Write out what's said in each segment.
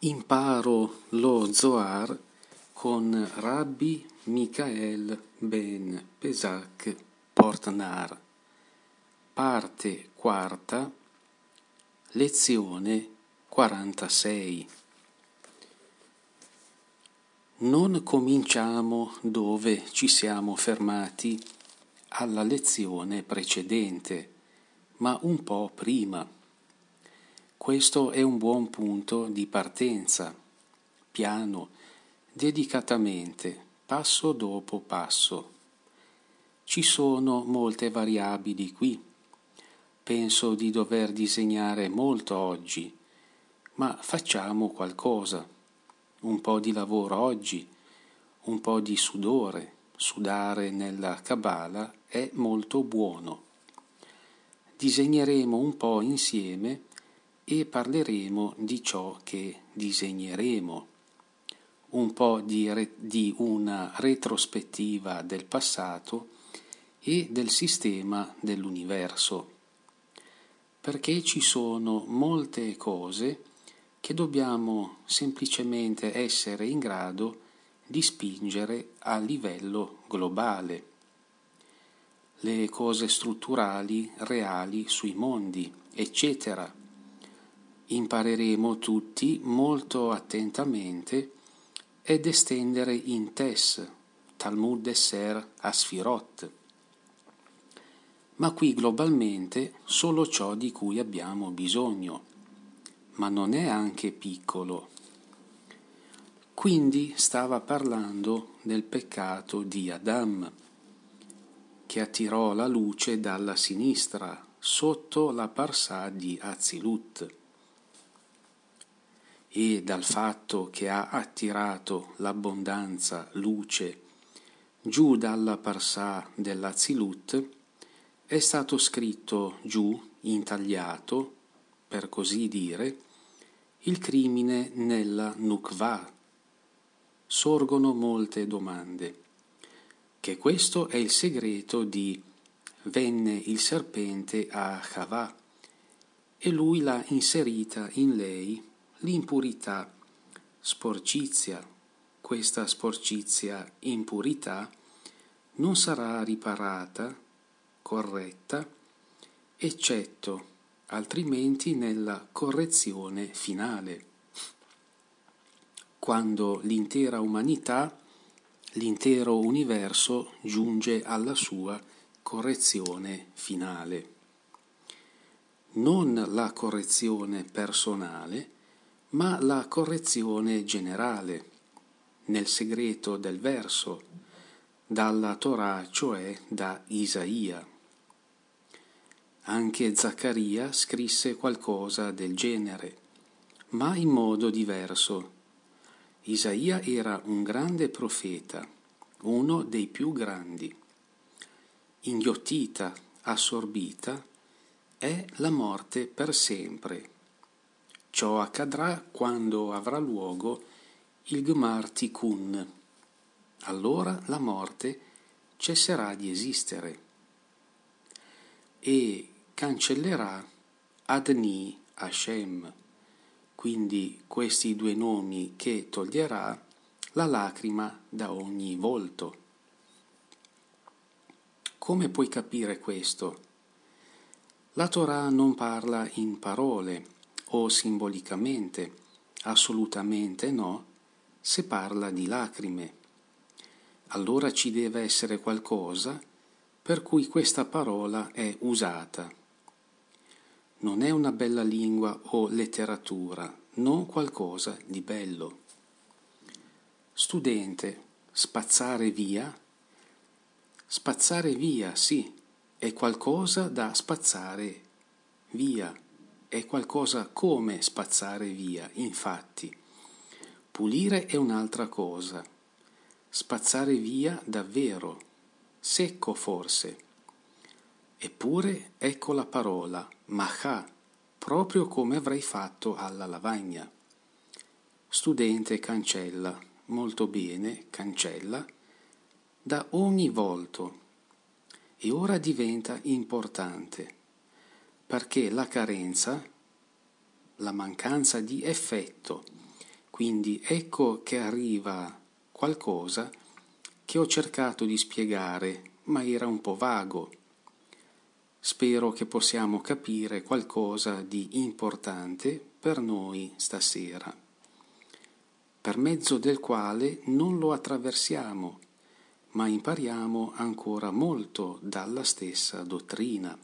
Imparo lo Zohar con Rabbi Michael ben Pesach Portnar, parte quarta, lezione 46. Non cominciamo dove ci siamo fermati alla lezione precedente, ma un po' prima. Questo è un buon punto di partenza, piano, dedicatamente, passo dopo passo. Ci sono molte variabili qui. Penso di dover disegnare molto oggi, ma facciamo qualcosa. Un po' di lavoro oggi, un po' di sudore. Sudare nella Kabbalah è molto buono. Disegneremo un po' insieme e parleremo di ciò che disegneremo, un po' di una retrospettiva del passato e del sistema dell'universo, perché ci sono molte cose che dobbiamo semplicemente essere in grado di spingere a livello globale, le cose strutturali, reali sui mondi, eccetera. Impareremo tutti molto attentamente ed estendere in Tes, Talmud Esser a Sfirot. Ma qui globalmente solo ciò di cui abbiamo bisogno, ma non è anche piccolo. Quindi stava parlando del peccato di Adam, che attirò la luce dalla sinistra, sotto la parsà di Azilut, e dal fatto che ha attirato l'abbondanza luce giù dalla parsà dell'Azilut, è stato scritto giù, intagliato, per così dire, il crimine nella Nukvah. Sorgono molte domande. Che questo è il segreto di venne il serpente a Chavà e lui l'ha inserita in lei l'impurità, sporcizia. Questa sporcizia, impurità, non sarà riparata, corretta, eccetto altrimenti nella correzione finale, quando l'intera umanità, l'intero universo giunge alla sua correzione finale. Non la correzione personale, ma la correzione generale, nel segreto del verso, dalla Torah, cioè da Isaia. Anche Zaccaria scrisse qualcosa del genere, ma in modo diverso. Isaia era un grande profeta, uno dei più grandi. Inghiottita, assorbita, è la morte per sempre. Ciò accadrà quando avrà luogo il Gmar Tikkun. Allora la morte cesserà di esistere e cancellerà Adni Hashem, quindi questi due nomi che toglierà la lacrima da ogni volto. Come puoi capire questo? La Torah non parla in parole o simbolicamente, assolutamente no, se parla di lacrime. Allora ci deve essere qualcosa per cui questa parola è usata. Non è una bella lingua o letteratura, non qualcosa di bello. Studente, spazzare via? Spazzare via, sì, è qualcosa da spazzare via. È qualcosa come spazzare via, infatti. Pulire è un'altra cosa. Spazzare via davvero, secco forse. Eppure ecco la parola, machà, proprio come avrei fatto alla lavagna. Studente cancella, molto bene, cancella, da ogni volto. E ora diventa importante, perché la carenza, la mancanza di effetto Quindi ecco che arriva qualcosa che ho cercato di spiegare, ma era un po' vago. Spero che possiamo capire qualcosa di importante per noi stasera, per mezzo del quale non lo attraversiamo, ma impariamo ancora molto dalla stessa dottrina.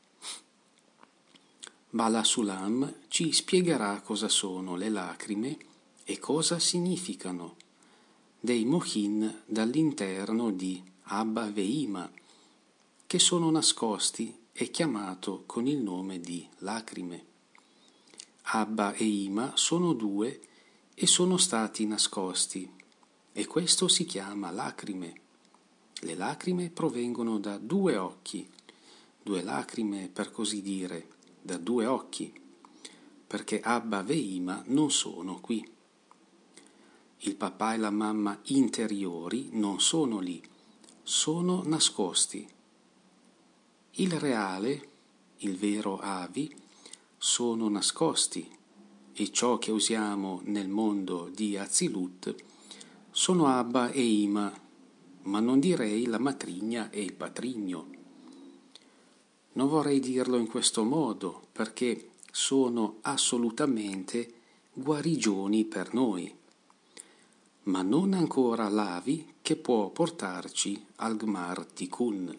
Bala Sulam ci spiegherà cosa sono le lacrime e cosa significano, dei mohin dall'interno di Abba Veima, che sono nascosti e chiamato con il nome di lacrime. Abba e Ima sono due e sono stati nascosti, e questo si chiama lacrime. Le lacrime provengono da due occhi, due lacrime per così dire, da due occhi, perché Abba e Ima non sono qui. Il papà e la mamma interiori non sono lì, sono nascosti. Il reale, il vero Avi, sono nascosti, e ciò che usiamo nel mondo di Azilut sono Abba e Ima, ma non direi la matrigna e il patrigno. Non vorrei dirlo in questo modo, perché sono assolutamente guarigioni per noi, ma non ancora l'Avi che può portarci al Gmar Tikkun.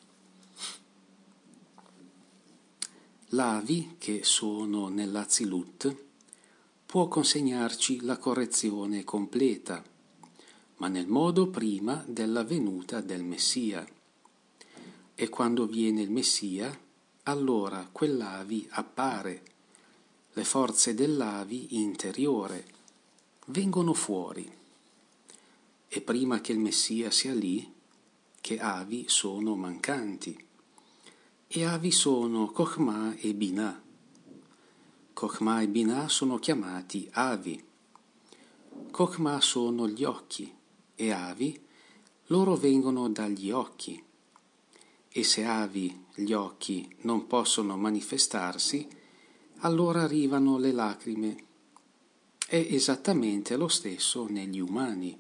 L'Avi, che sono nell'Azilut, può consegnarci la correzione completa, ma nel modo prima della venuta del Messia. E quando viene il Messia, allora quell'Avi appare. Le forze dell'Avi interiore vengono fuori. E prima che il Messia sia lì, che Avi sono mancanti. E Avi sono Chokhmah e Binah. Chokhmah e Binah sono chiamati Avi. Chokhmah sono gli occhi e Avi, loro vengono dagli occhi. E se Avi, gli occhi, non possono manifestarsi, allora arrivano le lacrime. È esattamente lo stesso negli umani.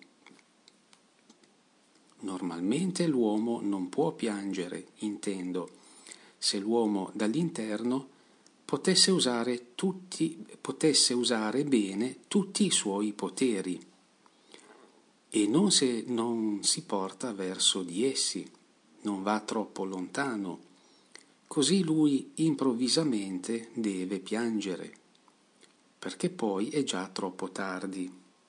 Normalmente l'uomo non può piangere, intendo, se l'uomo dall'interno potesse usare bene tutti i suoi poteri e non si porta verso di essi, non va troppo lontano, così lui improvvisamente deve piangere, perché poi è già troppo tardi.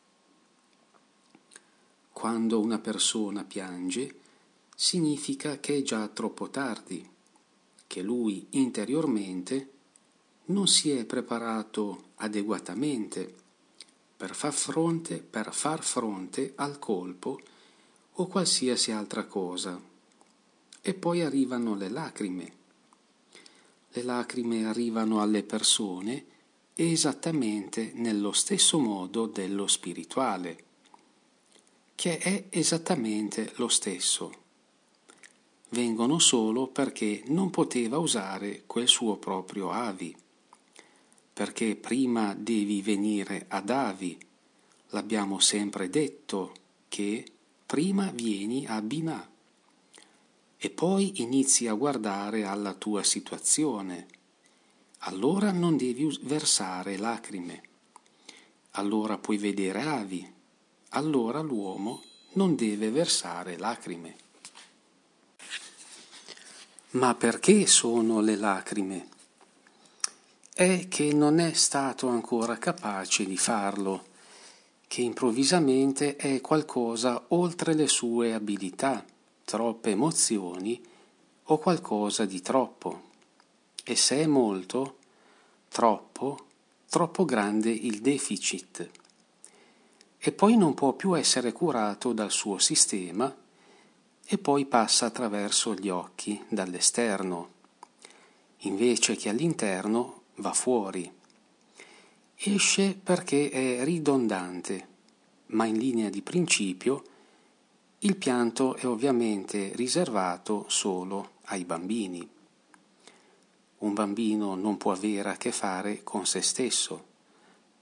Quando una persona piange, significa che è già troppo tardi, che lui interiormente non si è preparato adeguatamente per far fronte al colpo o qualsiasi altra cosa. E poi arrivano le lacrime. Le lacrime arrivano alle persone esattamente nello stesso modo dello spirituale, che è esattamente lo stesso. Vengono solo perché non poteva usare quel suo proprio Avi, perché prima devi venire ad Avi. L'abbiamo sempre detto che prima vieni a Binah e poi inizi a guardare alla tua situazione. Allora non devi versare lacrime. Allora puoi vedere Avi. Allora l'uomo non deve versare lacrime. Ma perché sono le lacrime? È che non è stato ancora capace di farlo, che improvvisamente è qualcosa oltre le sue abilità, troppe emozioni o qualcosa di troppo. E se è molto, troppo grande il deficit. E poi non può più essere curato dal suo sistema e poi passa attraverso gli occhi dall'esterno, invece che all'interno va fuori. Esce perché è ridondante, ma in linea di principio il pianto è ovviamente riservato solo ai bambini. Un bambino non può avere a che fare con se stesso,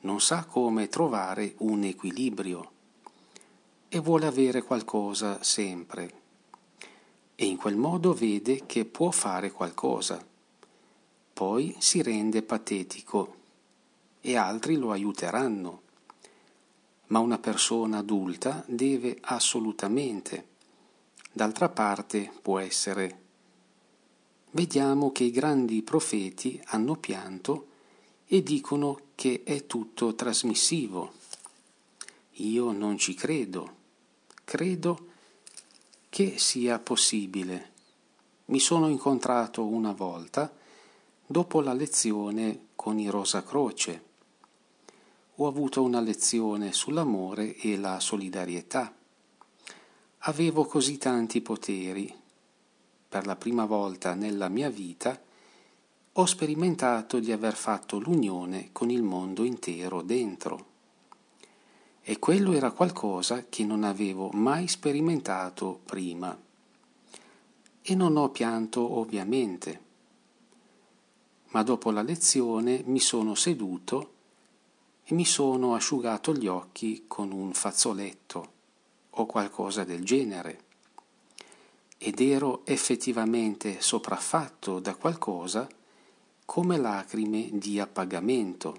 non sa come trovare un equilibrio e vuole avere qualcosa sempre. E in quel modo vede che può fare qualcosa. Poi si rende patetico e altri lo aiuteranno. Ma una persona adulta deve assolutamente. D'altra parte può essere. Vediamo che i grandi profeti hanno pianto e dicono che è tutto trasmissivo. Io non ci credo. Credo che sia possibile. Mi sono incontrato una volta dopo la lezione con i Rosacroce. Ho avuto una lezione sull'amore e la solidarietà. Avevo così tanti poteri. Per la prima volta nella mia vita ho sperimentato di aver fatto l'unione con il mondo intero dentro. E quello era qualcosa che non avevo mai sperimentato prima. E non ho pianto ovviamente. Ma dopo la lezione mi sono seduto e mi sono asciugato gli occhi con un fazzoletto o qualcosa del genere. Ed ero effettivamente sopraffatto da qualcosa come lacrime di appagamento.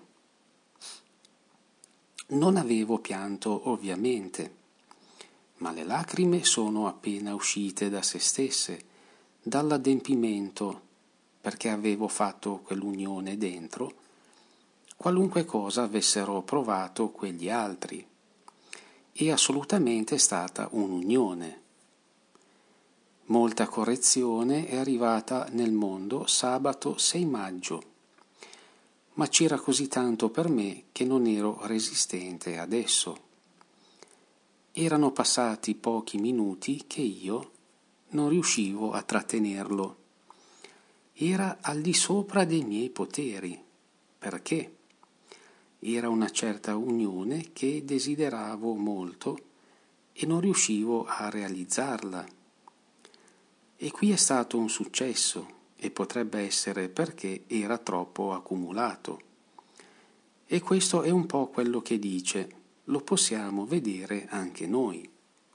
Non avevo pianto ovviamente, ma le lacrime sono appena uscite da se stesse, dall'adempimento, perché avevo fatto quell'unione dentro, qualunque cosa avessero provato quegli altri. È assolutamente stata un'unione. Molta correzione è arrivata nel mondo sabato 6 maggio. Ma c'era così tanto per me che non ero resistente ad esso. Erano passati pochi minuti che io non riuscivo a trattenerlo. Era al di sopra dei miei poteri. Perché? Era una certa unione che desideravo molto e non riuscivo a realizzarla. E qui è stato un successo. E potrebbe essere perché era troppo accumulato. E questo è un po' quello che dice, lo possiamo vedere anche noi.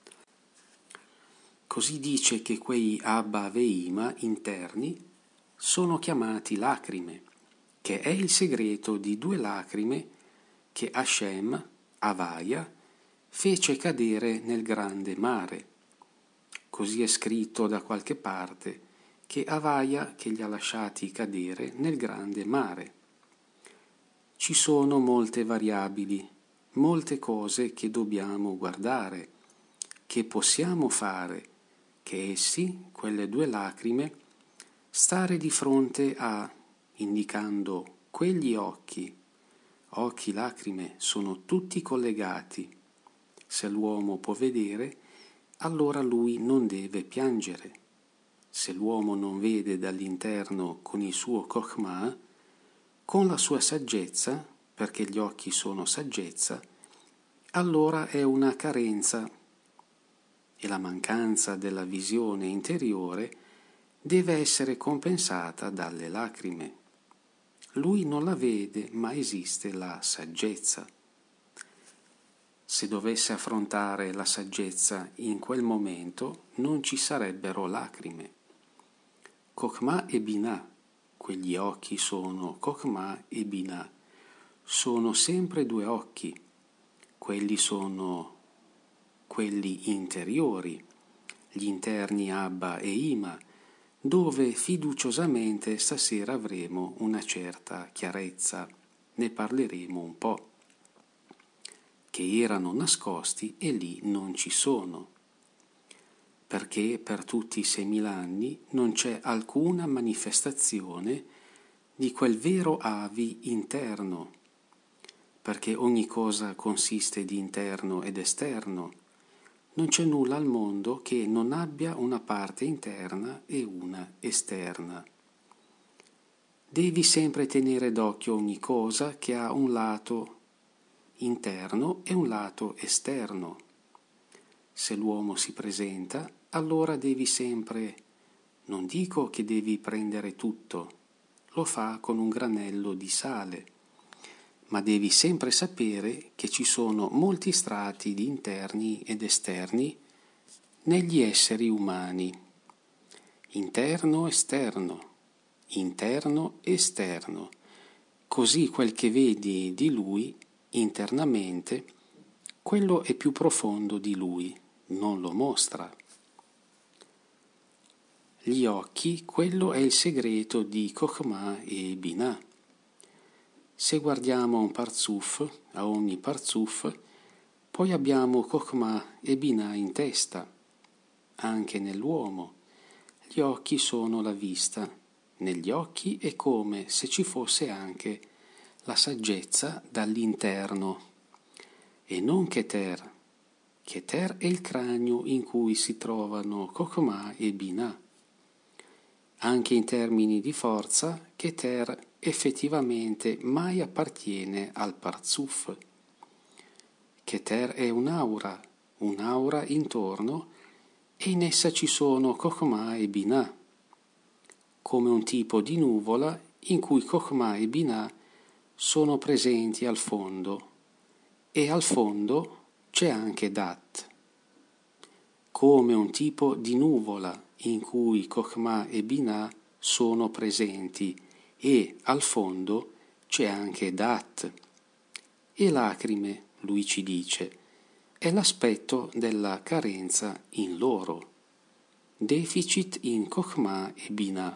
Così dice che quei Abba Veima interni sono chiamati lacrime, che è il segreto di 2 lacrime che Hashem, Havaya, fece cadere nel grande mare. Così è scritto da qualche parte, che Havaya che li ha lasciati cadere nel grande mare. Ci sono molte variabili, molte cose che dobbiamo guardare, che possiamo fare, che essi, quelle 2 lacrime, stare di fronte a, indicando quegli occhi lacrime, sono tutti collegati. Se l'uomo può vedere, allora lui non deve piangere. Se l'uomo non vede dall'interno con il suo Chokhmah, con la sua saggezza, perché gli occhi sono saggezza, allora è una carenza e la mancanza della visione interiore deve essere compensata dalle lacrime. Lui non la vede, ma esiste la saggezza. Se dovesse affrontare la saggezza in quel momento, non ci sarebbero lacrime. Chokhmah e Binah, quegli occhi sono Chokhmah e Binah, sono sempre 2 occhi, quelli sono quelli interiori, gli interni Abba e Ima, dove fiduciosamente stasera avremo una certa chiarezza, ne parleremo un po', che erano nascosti e lì non ci sono. Perché per tutti i 6.000 anni non c'è alcuna manifestazione di quel vero Avi interno, perché ogni cosa consiste di interno ed esterno. Non c'è nulla al mondo che non abbia una parte interna e una esterna. Devi sempre tenere d'occhio ogni cosa che ha un lato interno e un lato esterno. Se l'uomo si presenta, allora devi sempre, non dico che devi prendere tutto, lo fa con un granello di sale, ma devi sempre sapere che ci sono molti strati di interni ed esterni negli esseri umani. Interno, esterno. Così quel che vedi di lui internamente, quello è più profondo di lui, non lo mostra. Gli occhi, quello è il segreto di Chokhmah e Binah. Se guardiamo un parzuf, a ogni parzuf, poi abbiamo Chokhmah e Binah in testa, anche nell'uomo. Gli occhi sono la vista. Negli occhi è come se ci fosse anche la saggezza dall'interno. E non Keter. Keter è il cranio in cui si trovano Chokhmah e Binah. Anche in termini di forza, Keter effettivamente mai appartiene al Parzuf. Keter è un'aura intorno, e in essa ci sono Chokhmah e Binah, come un tipo di nuvola in cui Chokhmah e Binah sono presenti al fondo, e al fondo c'è anche Dat. Come un tipo di nuvola in cui Chokhmah e Binah sono presenti, e al fondo c'è anche Dat. E lacrime, lui ci dice, è l'aspetto della carenza in loro, deficit in Chokhmah e Binah.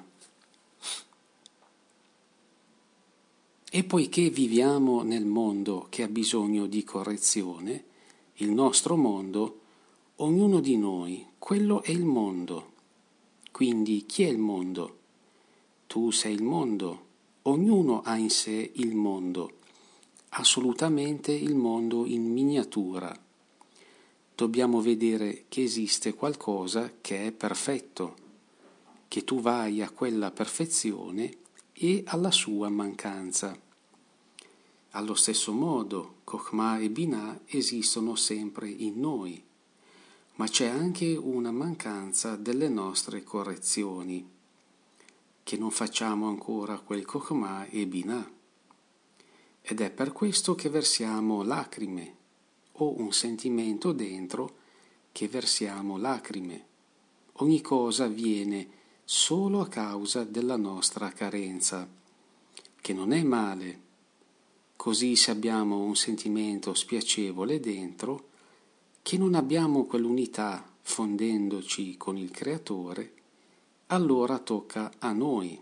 E poiché viviamo nel mondo che ha bisogno di correzione, il nostro mondo, ognuno di noi, quello è il mondo. Quindi chi è il mondo? Tu sei il mondo. Ognuno ha in sé il mondo, assolutamente il mondo in miniatura. Dobbiamo vedere che esiste qualcosa che è perfetto, che tu vai a quella perfezione e alla sua mancanza. Allo stesso modo, Chokhmah e Binah esistono sempre in noi, ma c'è anche una mancanza delle nostre correzioni, che non facciamo ancora quel Chokhmah e Binah. Ed è per questo che versiamo lacrime, o un sentimento dentro che versiamo lacrime. Ogni cosa avviene solo a causa della nostra carenza, che non è male. Così se abbiamo un sentimento spiacevole dentro, che non abbiamo quell'unità fondendoci con il Creatore, allora tocca a noi.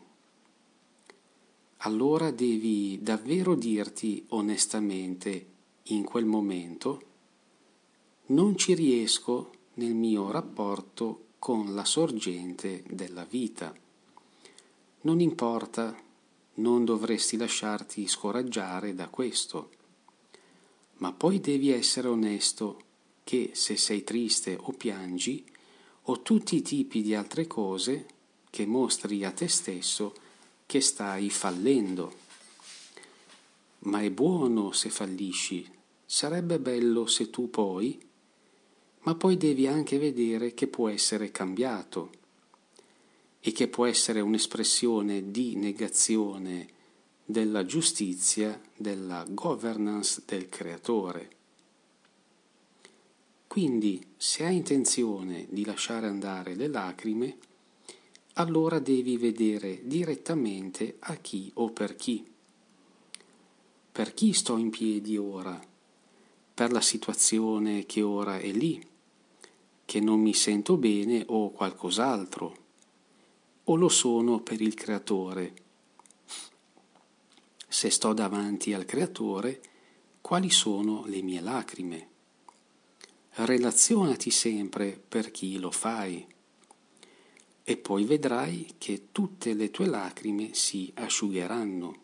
Allora devi davvero dirti onestamente in quel momento: non ci riesco nel mio rapporto con la sorgente della vita. Non importa, non dovresti lasciarti scoraggiare da questo, ma poi devi essere onesto che se sei triste o piangi, o tutti i tipi di altre cose, che mostri a te stesso che stai fallendo. Ma è buono se fallisci, sarebbe bello se tu poi, ma poi devi anche vedere che può essere cambiato e che può essere un'espressione di negazione della giustizia, della governance del Creatore. Quindi, se hai intenzione di lasciare andare le lacrime, allora devi vedere direttamente a chi o per chi. Per chi sto in piedi ora? Per la situazione che ora è lì, che non mi sento bene o qualcos'altro, o lo sono per il Creatore? Se sto davanti al Creatore, quali sono le mie lacrime? Relazionati sempre per chi lo fai, e poi vedrai che tutte le tue lacrime si asciugheranno.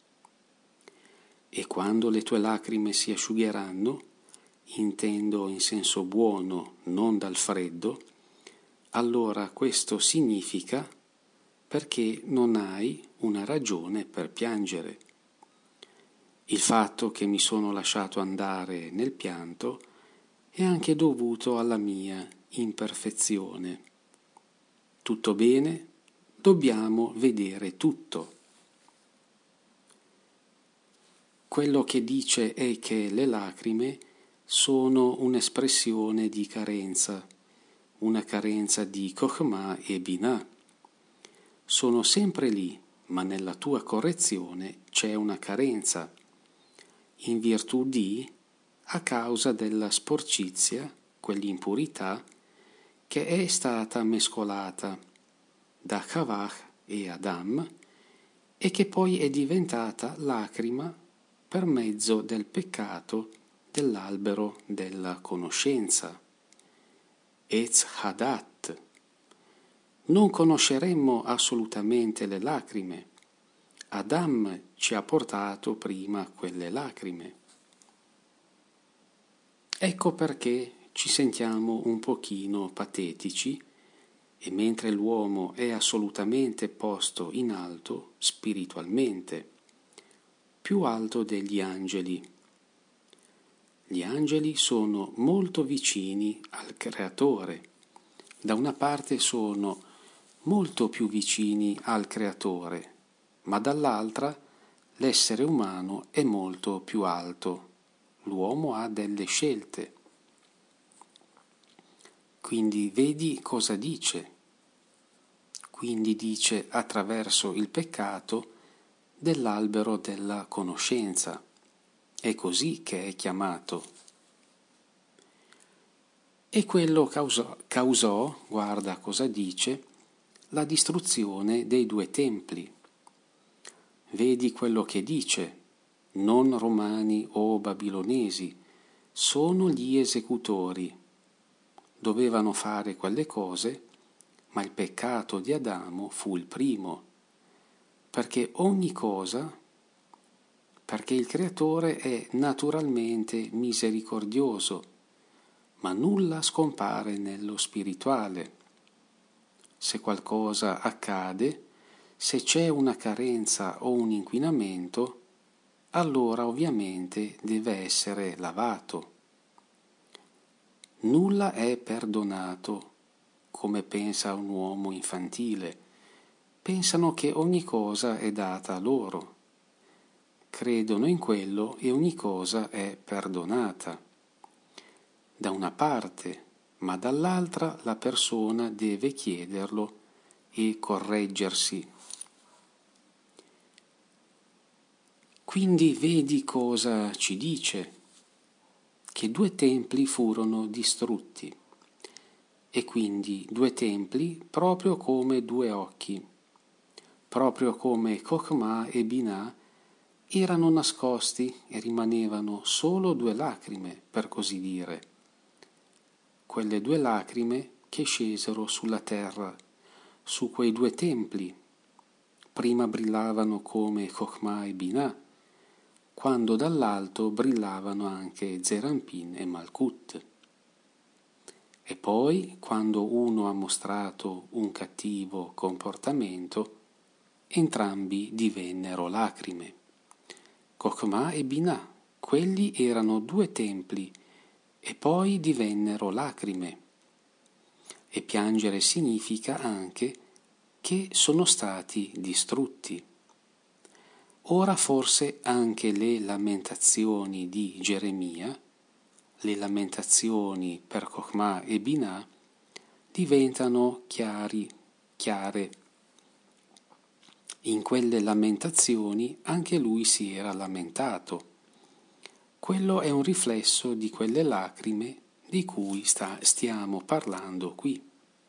E quando le tue lacrime si asciugheranno, intendo in senso buono, non dal freddo, allora questo significa perché non hai una ragione per piangere. Il fatto che mi sono lasciato andare nel pianto è anche dovuto alla mia imperfezione. Tutto bene? Dobbiamo vedere tutto. quello che dice è che le lacrime sono un'espressione di carenza, una carenza di Chokhmah e Binah. Sono sempre lì, ma nella tua correzione c'è una carenza, in virtù di, a causa della sporcizia, quell'impurità, che è stata mescolata da Havah e Adam e che poi è diventata lacrima per mezzo del peccato dell'albero della conoscenza, Etz Hadat. Non conosceremmo assolutamente le lacrime. Adam ci ha portato prima quelle lacrime. Ecco perché ci sentiamo un pochino patetici e mentre l'uomo è assolutamente posto in alto spiritualmente, più alto degli angeli. Gli angeli sono molto vicini al Creatore. Da una parte sono molto più vicini al Creatore, ma dall'altra l'essere umano è molto più alto. L'uomo ha delle scelte. Quindi vedi cosa dice. Quindi dice attraverso il peccato dell'albero della conoscenza. È così che è chiamato. E quello causò, guarda cosa dice, la distruzione dei due templi. Vedi quello che dice, non romani o babilonesi, sono gli esecutori. Dovevano fare quelle cose, ma il peccato di Adamo fu il primo, perché ogni cosa, perché il Creatore è naturalmente misericordioso, ma nulla scompare nello spirituale. Se qualcosa accade, se c'è una carenza o un inquinamento, allora ovviamente deve essere lavato. Nulla è perdonato, come pensa un uomo infantile. Pensano che ogni cosa è data a loro. Credono in quello e ogni cosa è perdonata. Da una parte, ma dall'altra la persona deve chiederlo e correggersi. Quindi vedi cosa ci dice, che 2 templi furono distrutti, e quindi 2 templi proprio come 2 occhi, proprio come Chokhmah e Binah erano nascosti e rimanevano solo 2 lacrime, per così dire. Quelle 2 lacrime che scesero sulla terra, su quei 2 templi. Prima brillavano come Chokhmah e Binah, quando dall'alto brillavano anche Zerampin e Malkut. E poi, quando uno ha mostrato un cattivo comportamento, entrambi divennero lacrime. Chokhmah e Binah, quelli erano 2 templi, e poi divennero lacrime. E piangere significa anche che sono stati distrutti. Ora forse anche le lamentazioni di Geremia, le lamentazioni per Chokhmah e Binah, diventano chiare. In quelle lamentazioni anche lui si era lamentato. Quello è un riflesso di quelle lacrime di cui stiamo parlando qui.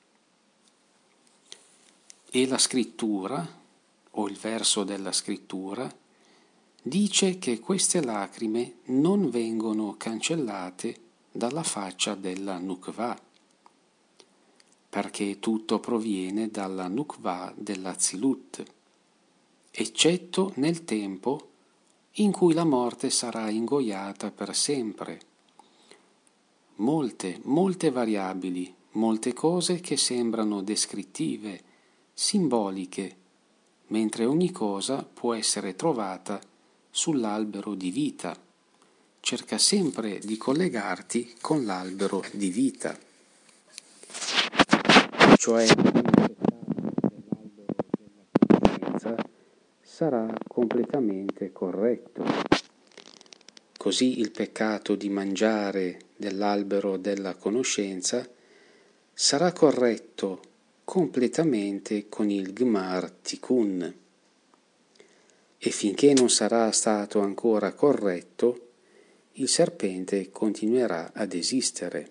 E la scrittura, o il verso della scrittura, dice che queste lacrime non vengono cancellate dalla faccia della Nukva, perché tutto proviene dalla Nukva dell'Azilut, eccetto nel tempo in cui la morte sarà ingoiata per sempre. Molte variabili, molte cose che sembrano descrittive, simboliche, mentre ogni cosa può essere trovata sull'albero di vita. Cerca sempre di collegarti con l'albero di vita, cioè il dell'albero della conoscenza sarà completamente corretto. Così il peccato di mangiare dell'albero della conoscenza sarà corretto completamente con il Gmar Tikkun. E finché non sarà stato ancora corretto, il serpente continuerà ad esistere.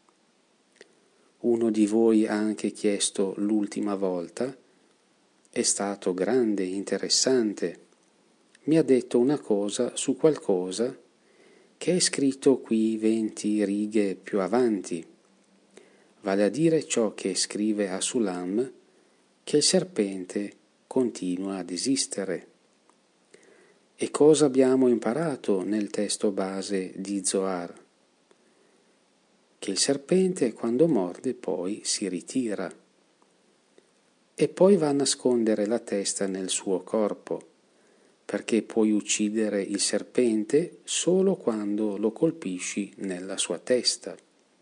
Uno di voi ha anche chiesto l'ultima volta, è stato grande, interessante, mi ha detto una cosa su qualcosa che è scritto qui 20 righe più avanti, vale a dire ciò che scrive a Sulam, che il serpente continua ad esistere. E cosa abbiamo imparato nel testo base di Zohar? Che il serpente quando morde poi si ritira e poi va a nascondere la testa nel suo corpo, perché puoi uccidere il serpente solo quando lo colpisci nella sua testa.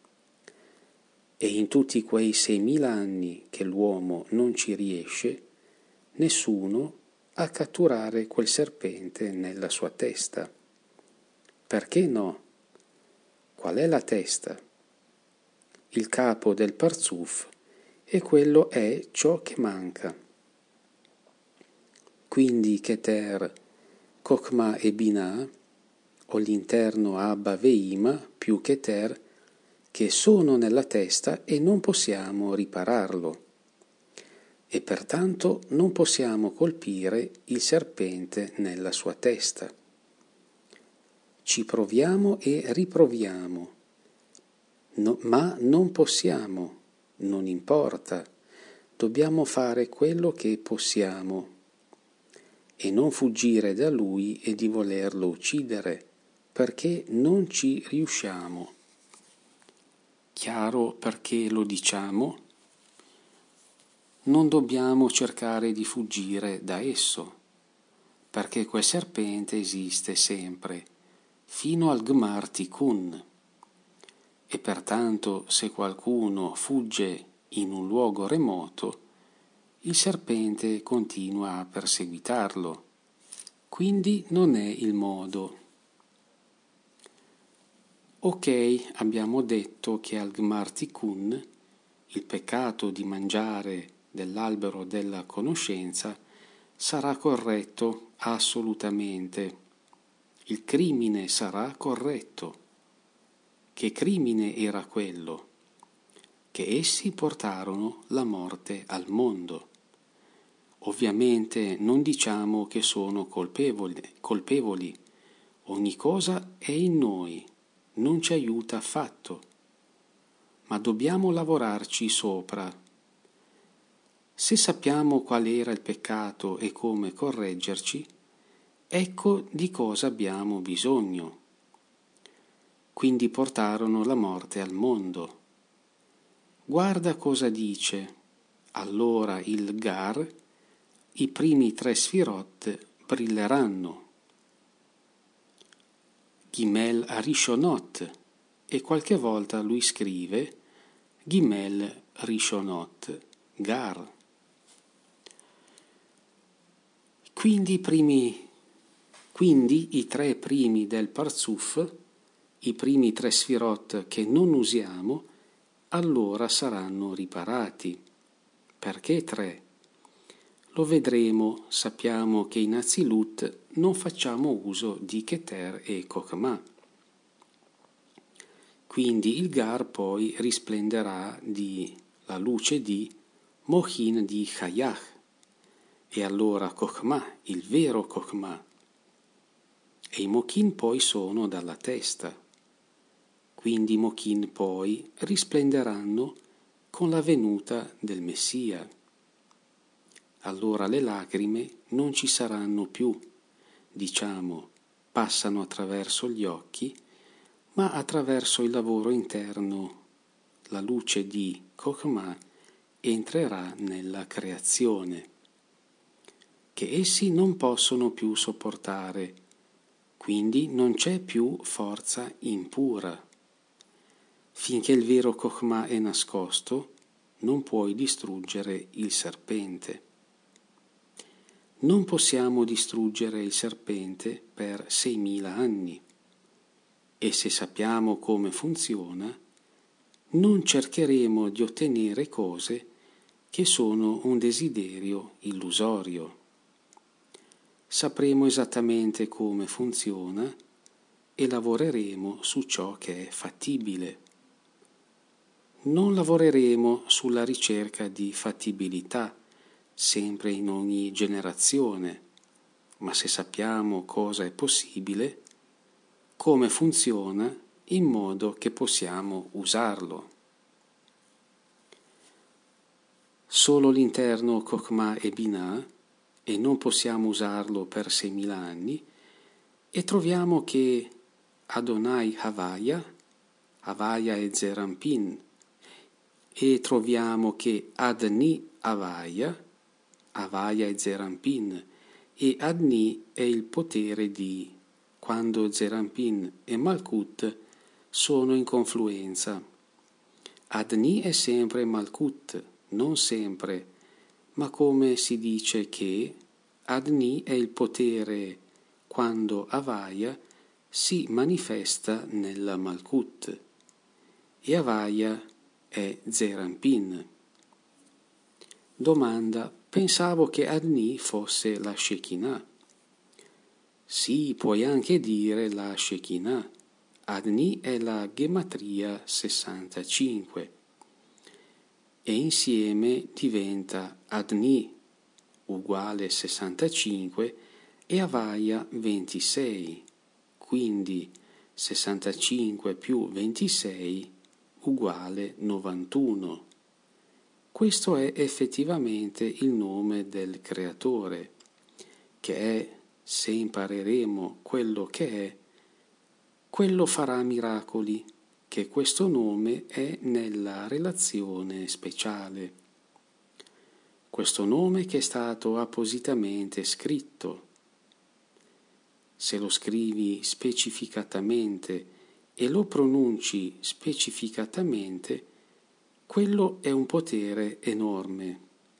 E in tutti quei 6.000 anni che l'uomo non ci riesce, nessuno a catturare quel serpente nella sua testa. Perché no? Qual è la testa? Il capo del Parzuf, e quello è ciò che manca. Quindi Keter, Kokma e Binah, o l'interno Abba Veima più Keter, che sono nella testa e non possiamo ripararlo. E pertanto non possiamo colpire il serpente nella sua testa. Ci proviamo e riproviamo, ma non possiamo, non importa, dobbiamo fare quello che possiamo e non fuggire da lui e di volerlo uccidere, perché non ci riusciamo. Chiaro perché lo diciamo? Non dobbiamo cercare di fuggire da esso, perché quel serpente esiste sempre, fino al Gmar Tikkun. E pertanto se qualcuno fugge in un luogo remoto, il serpente continua a perseguitarlo. Quindi non è il modo. Ok, abbiamo detto che al Gmar Tikkun, il peccato di mangiare dell'albero della conoscenza sarà corretto assolutamente. Il crimine sarà corretto. Che crimine era quello? Che essi portarono la morte al mondo. Ovviamente non diciamo che sono colpevoli. Ogni cosa è in noi, non ci aiuta affatto. Ma dobbiamo lavorarci sopra. Se sappiamo qual era il peccato e come correggerci, ecco di cosa abbiamo bisogno. Quindi portarono la morte al mondo. Guarda cosa dice. Allora il Gar, i primi 3 sfirot brilleranno. Gimel Rishonot, e qualche volta lui scrive Gimel Rishonot Gar. Quindi i 3 primi del Parzuf, i primi 3 sfirot che non usiamo, allora saranno riparati. Perché 3? Lo vedremo, sappiamo che in Azilut non facciamo uso di Keter e Kokma. Quindi il Gar poi risplenderà di la luce di Mochin di Chayach, e allora Kokma, il vero Kokma. E i Mochin poi sono dalla testa. Quindi i Mochin poi risplenderanno con la venuta del Messia. Allora le lacrime non ci saranno più, diciamo, passano attraverso gli occhi, ma attraverso il lavoro interno, la luce di Chokhmah entrerà nella creazione, che essi non possono più sopportare, quindi non c'è più forza impura. Finché il vero Chokhmah è nascosto, non puoi distruggere il serpente. Non possiamo distruggere il serpente per 6.000 anni. e se sappiamo come funziona, non cercheremo di ottenere cose che sono un desiderio illusorio. Sapremo esattamente come funziona e lavoreremo su ciò che è fattibile. Non lavoreremo sulla ricerca di fattibilità, sempre in ogni generazione, ma se sappiamo cosa è possibile, come funziona, in modo che possiamo usarlo. Solo l'interno Chokhmah e Binah, e non possiamo usarlo per 6.000 anni, e troviamo che Adonai Havaya è Zerampin, e troviamo che Adni Havaya è Zerampin, e Adni è il potere di quando Zerampin e Malkut sono in confluenza. Adni è sempre Malkut, non sempre, ma come si dice che Adni è il potere quando Havaya si manifesta nella Malkut e Havaya è Zerampin. Domanda: pensavo che Adni fosse la Shekinah. Sì, puoi anche dire la Shekinah. Adni è la gematria 65 e insieme diventa Adni uguale 65 e Havaya 26, quindi 65 più 26 uguale 91. Questo è effettivamente il nome del Creatore, che è, se impareremo quello che è, quello farà miracoli, che questo nome è nella relazione speciale. Questo nome che è stato appositamente scritto. Se lo scrivi specificatamente e lo pronunci specificatamente, quello è un potere enorme.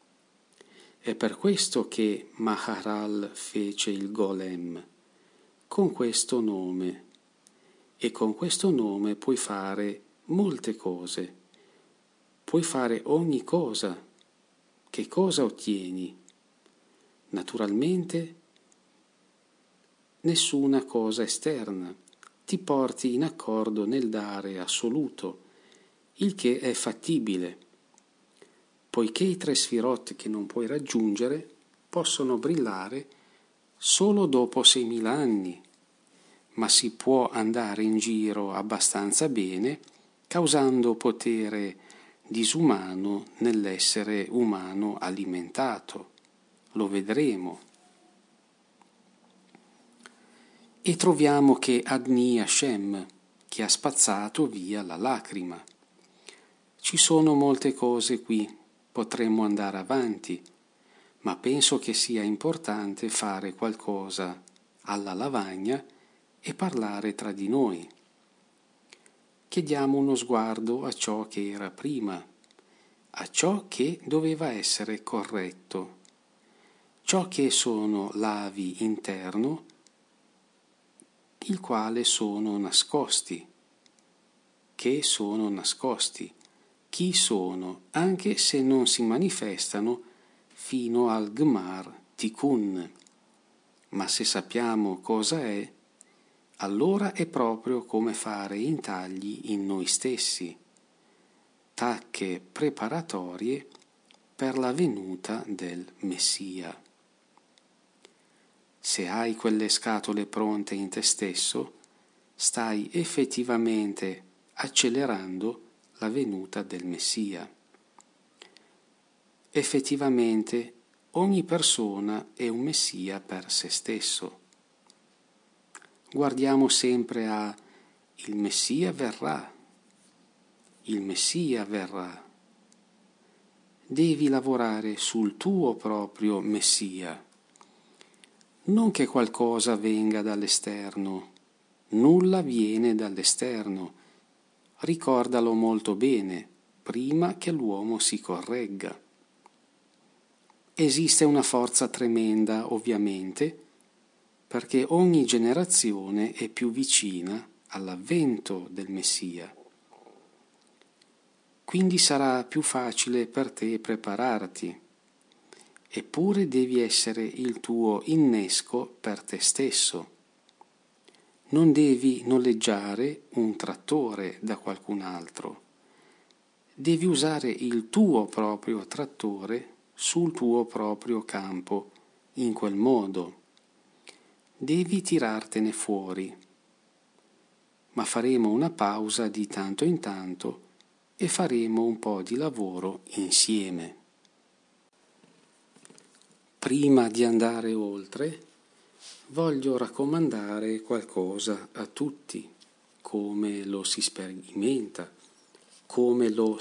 È per questo che Maharal fece il golem, con questo nome. E con questo nome puoi fare molte cose. Puoi fare ogni cosa. Che cosa ottieni? Naturalmente, nessuna cosa esterna. Ti porti in accordo nel dare assoluto, il che è fattibile, poiché i 3 sfirot che non puoi raggiungere possono brillare solo dopo 6.000 anni, ma si può andare in giro abbastanza bene causando potere disumano nell'essere umano alimentato. Lo vedremo. E troviamo che Adni Hashem, che ha spazzato via la lacrima. Ci sono molte cose qui, potremmo andare avanti, ma penso che sia importante fare qualcosa alla lavagna e parlare tra di noi. Chiediamo uno sguardo a ciò che era prima, a ciò che doveva essere corretto, ciò che sono l'avi interno, il quale sono nascosti, che sono nascosti, chi sono, anche se non si manifestano fino al Gmar Tikkun, ma se sappiamo cosa è, allora è proprio come fare intagli in noi stessi, tacche preparatorie per la venuta del Messia. Se hai quelle scatole pronte in te stesso, stai effettivamente accelerando la venuta del Messia. Effettivamente ogni persona è un Messia per se stesso. Guardiamo sempre a il Messia verrà, il Messia verrà. Devi lavorare sul tuo proprio Messia. Non che qualcosa venga dall'esterno, nulla viene dall'esterno. Ricordalo molto bene, prima che l'uomo si corregga. Esiste una forza tremenda, ovviamente, perché ogni generazione è più vicina all'avvento del Messia. Quindi sarà più facile per te prepararti, eppure devi essere il tuo innesco per te stesso. Non devi noleggiare un trattore da qualcun altro. Devi usare il tuo proprio trattore sul tuo proprio campo, in quel modo. Devi tirartene fuori. Ma faremo una pausa di tanto in tanto e faremo un po' di lavoro insieme. Prima di andare oltre, voglio raccomandare qualcosa a tutti, come lo si sperimenta, come lo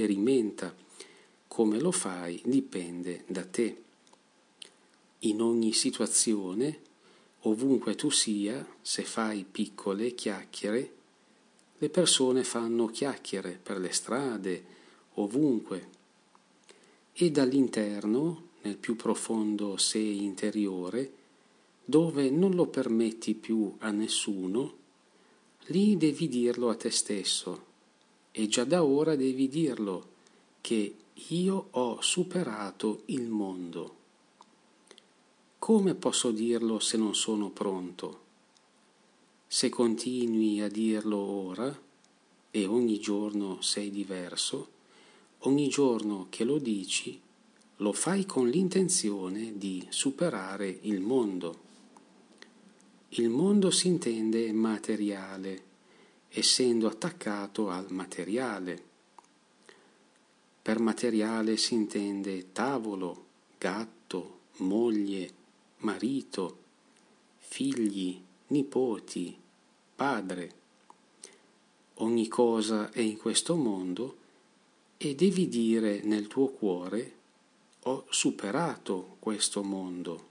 fai dipende da te. In ogni situazione, ovunque tu sia, se fai piccole chiacchiere, le persone fanno chiacchiere per le strade, ovunque, e dall'interno, nel più profondo sé interiore, dove non lo permetti più a nessuno, lì devi dirlo a te stesso, e già da ora devi dirlo, che io ho superato il mondo. Come posso dirlo se non sono pronto? Se continui a dirlo ora, e ogni giorno sei diverso, ogni giorno che lo dici, lo fai con l'intenzione di superare il mondo. Il mondo si intende materiale, essendo attaccato al materiale. Per materiale si intende tavolo, gatto, moglie, marito, figli, nipoti, padre. Ogni cosa è in questo mondo e devi dire nel tuo cuore: ho superato questo mondo.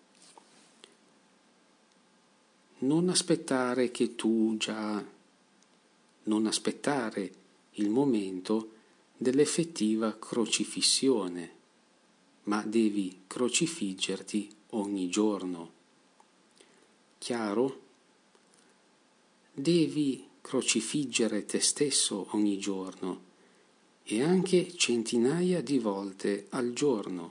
Non aspettare il momento dell'effettiva crocifissione, ma devi crocifiggerti ogni giorno. Chiaro? Devi crocifiggere te stesso ogni giorno e anche centinaia di volte al giorno.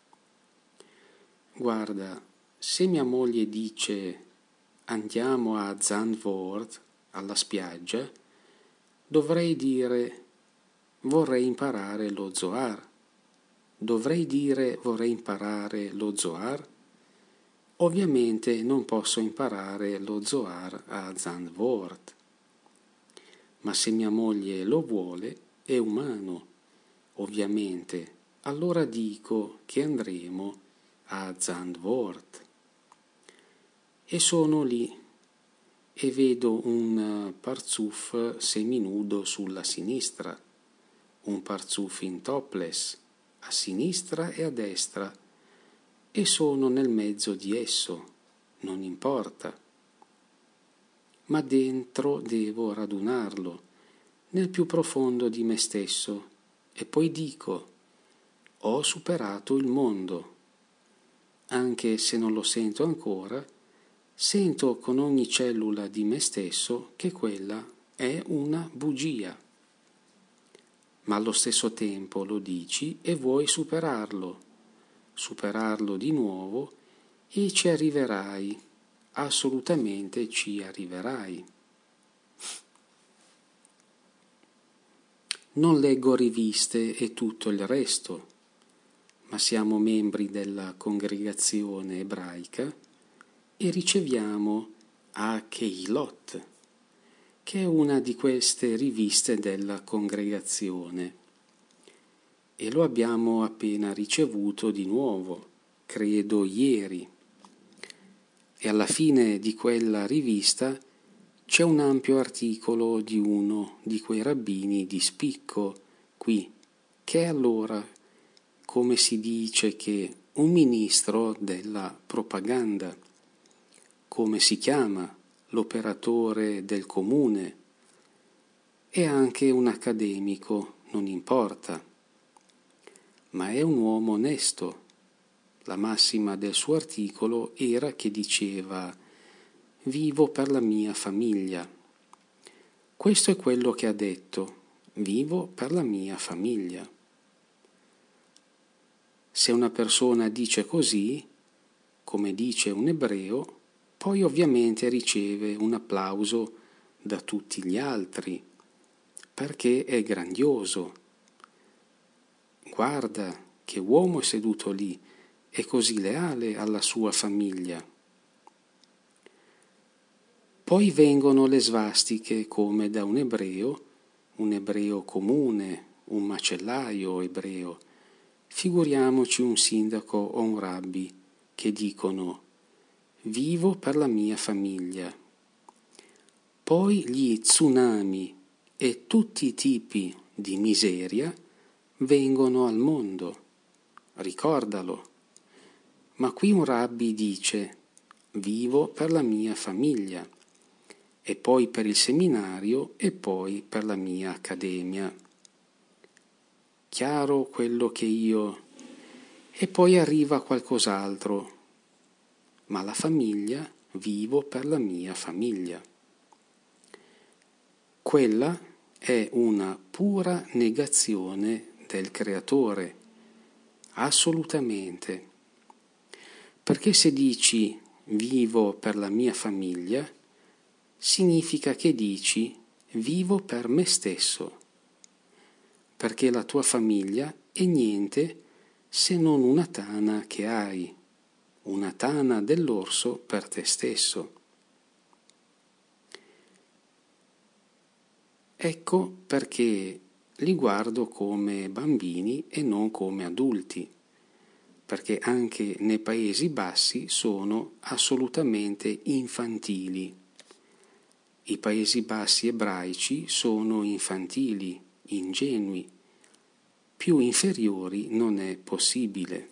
Guarda, se mia moglie dice andiamo a Zandvoort, alla spiaggia, dovrei dire vorrei imparare lo Zohar. Dovrei dire vorrei imparare lo Zohar? Ovviamente non posso imparare lo Zohar a Zandvoort. Ma se mia moglie lo vuole, è umano, ovviamente, allora dico che andremo a Zandvoort. E sono lì e vedo un parzuf seminudo sulla sinistra, un parzuf in topless a sinistra e a destra, e sono nel mezzo di esso, non importa. Ma dentro devo radunarlo, nel più profondo di me stesso, e poi dico: ho superato il mondo. Anche se non lo sento ancora, sento con ogni cellula di me stesso che quella è una bugia. Ma allo stesso tempo lo dici e vuoi superarlo di nuovo, e ci arriverai, assolutamente ci arriverai. Non leggo riviste e tutto il resto, ma siamo membri della congregazione ebraica e riceviamo Keilot, che è una di queste riviste della congregazione, e lo abbiamo appena ricevuto di nuovo, credo ieri. E alla fine di quella rivista c'è un ampio articolo di uno di quei rabbini di spicco qui, che è allora, come si dice, che un ministro della propaganda, come si chiama, l'operatore del comune, e anche un accademico, non importa, ma è un uomo onesto. La massima del suo articolo era che diceva: vivo per la mia famiglia. Questo è quello che ha detto: vivo per la mia famiglia. Se una persona dice così, come dice un ebreo, poi ovviamente riceve un applauso da tutti gli altri, perché è grandioso. Guarda che uomo è seduto lì, è così leale alla sua famiglia. Poi vengono le svastiche come da un ebreo comune, un macellaio ebreo. Figuriamoci un sindaco o un rabbi che dicono: vivo per la mia famiglia. Poi gli tsunami e tutti i tipi di miseria vengono al mondo. Ricordalo. Ma qui un rabbi dice: vivo per la mia famiglia, e poi per il seminario e poi per la mia accademia. Chiaro quello che io... E poi arriva qualcos'altro. Ma la famiglia, vivo per la mia famiglia. Quella è una pura negazione del creatore, assolutamente. Perché se dici vivo per la mia famiglia, significa che dici vivo per me stesso, perché la tua famiglia è niente se non una tana che hai, una tana dell'orso per te stesso. Ecco perché li guardo come bambini e non come adulti, perché anche nei Paesi Bassi sono assolutamente infantili. I Paesi Bassi ebraici sono infantili, ingenui, più inferiori non è possibile.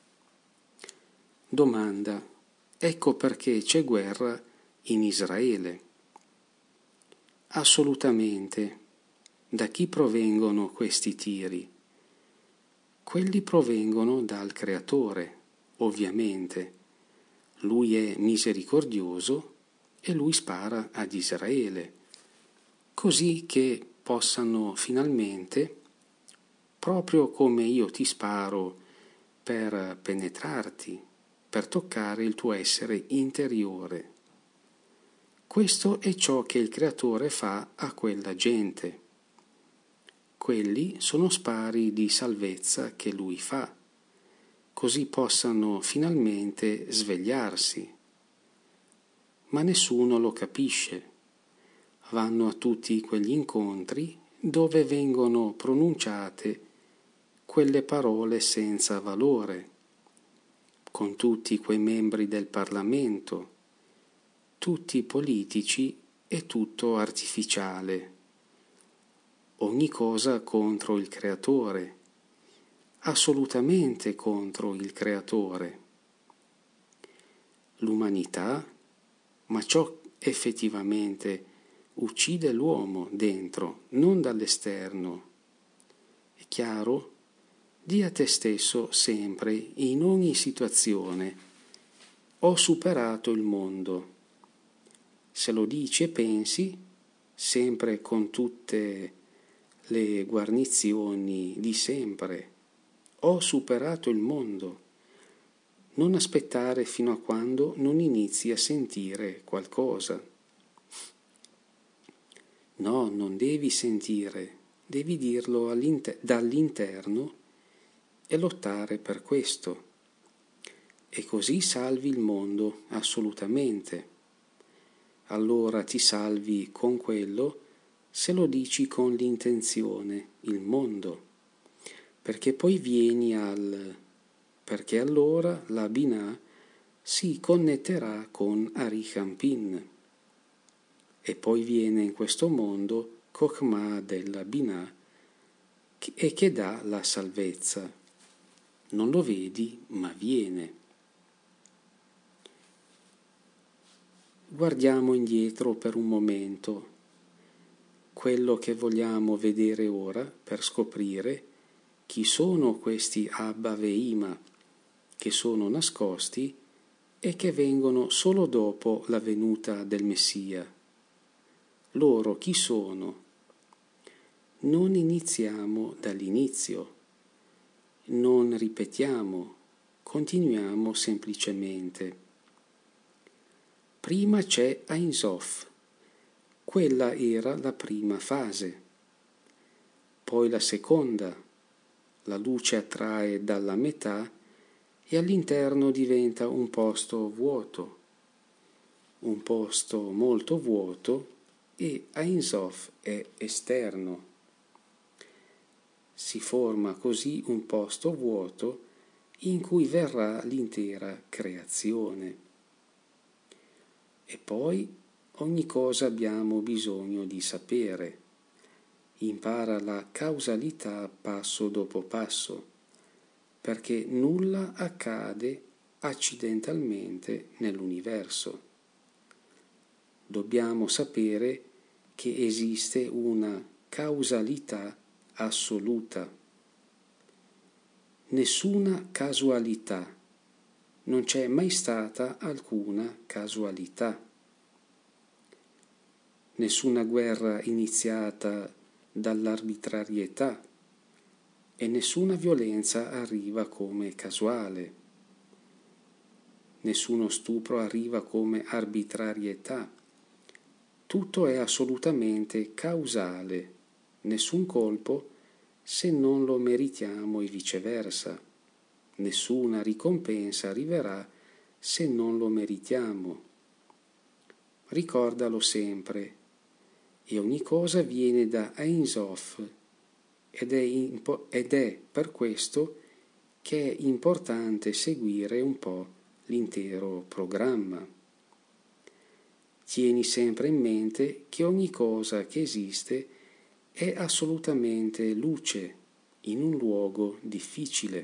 Domanda: ecco perché c'è guerra in Israele. Assolutamente. Da chi provengono questi tiri? Quelli provengono dal Creatore, ovviamente. Lui è misericordioso e lui spara ad Israele, così che possano finalmente, proprio come io ti sparo per penetrarti, per toccare il tuo essere interiore. Questo è ciò che il Creatore fa a quella gente. Quelli sono spari di salvezza che Lui fa, così possano finalmente svegliarsi. Ma nessuno lo capisce. Vanno a tutti quegli incontri dove vengono pronunciate quelle parole senza valore, con tutti quei membri del Parlamento, tutti politici e tutto artificiale. Ogni cosa contro il Creatore, assolutamente contro il Creatore. L'umanità, ma ciò effettivamente uccide l'uomo dentro, non dall'esterno. È chiaro? Dì a te stesso sempre, in ogni situazione: ho superato il mondo. Se lo dici e pensi, sempre con tutte le guarnizioni di sempre: ho superato il mondo. Non aspettare fino a quando non inizi a sentire qualcosa. No, non devi sentire, devi dirlo dall'interno e lottare per questo. E così salvi il mondo, assolutamente. Allora ti salvi con quello se lo dici con l'intenzione, il mondo, perché poi vieni perché allora la Binah si connetterà con Arichampin e poi viene in questo mondo Chokhmah della Binah e che dà la salvezza. Non lo vedi, ma viene. Guardiamo indietro per un momento. Quello che vogliamo vedere ora per scoprire chi sono questi Abba Veima che sono nascosti e che vengono solo dopo la venuta del Messia. Loro chi sono? Non iniziamo dall'inizio, non ripetiamo, continuiamo semplicemente. Prima c'è Ein Sof, quella era la prima fase. Poi la seconda, la luce attrae dalla metà e all'interno diventa un posto vuoto, un posto molto vuoto, e Ein Sof è esterno. Si forma così un posto vuoto in cui verrà l'intera creazione. E poi ogni cosa abbiamo bisogno di sapere. Impara la causalità passo dopo passo, perché nulla accade accidentalmente nell'universo. Dobbiamo sapere che esiste una causalità assoluta. Nessuna casualità. Non c'è mai stata alcuna casualità. Nessuna guerra iniziata dall'arbitrarietà e nessuna violenza arriva come casuale. Nessuno stupro arriva come arbitrarietà. Tutto è assolutamente causale, nessun colpo se non lo meritiamo e viceversa. Nessuna ricompensa arriverà se non lo meritiamo. Ricordalo sempre, e ogni cosa viene da Ein Sof, ed è per questo che è importante seguire un po' l'intero programma. Tieni sempre in mente che ogni cosa che esiste è assolutamente luce in un luogo difficile.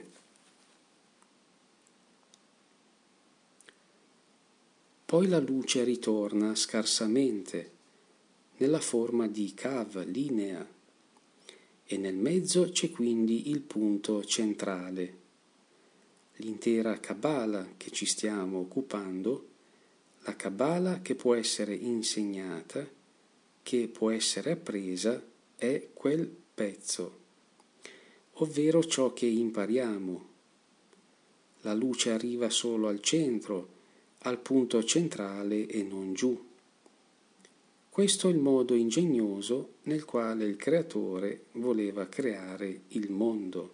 Poi la luce ritorna scarsamente, nella forma di Kav, linea, e nel mezzo c'è quindi il punto centrale. L'intera Kabbalah che ci stiamo occupando, la Kabbalah che può essere insegnata, che può essere appresa, è quel pezzo, ovvero ciò che impariamo. La luce arriva solo al centro, al punto centrale e non giù. Questo è il modo ingegnoso nel quale il Creatore voleva creare il mondo.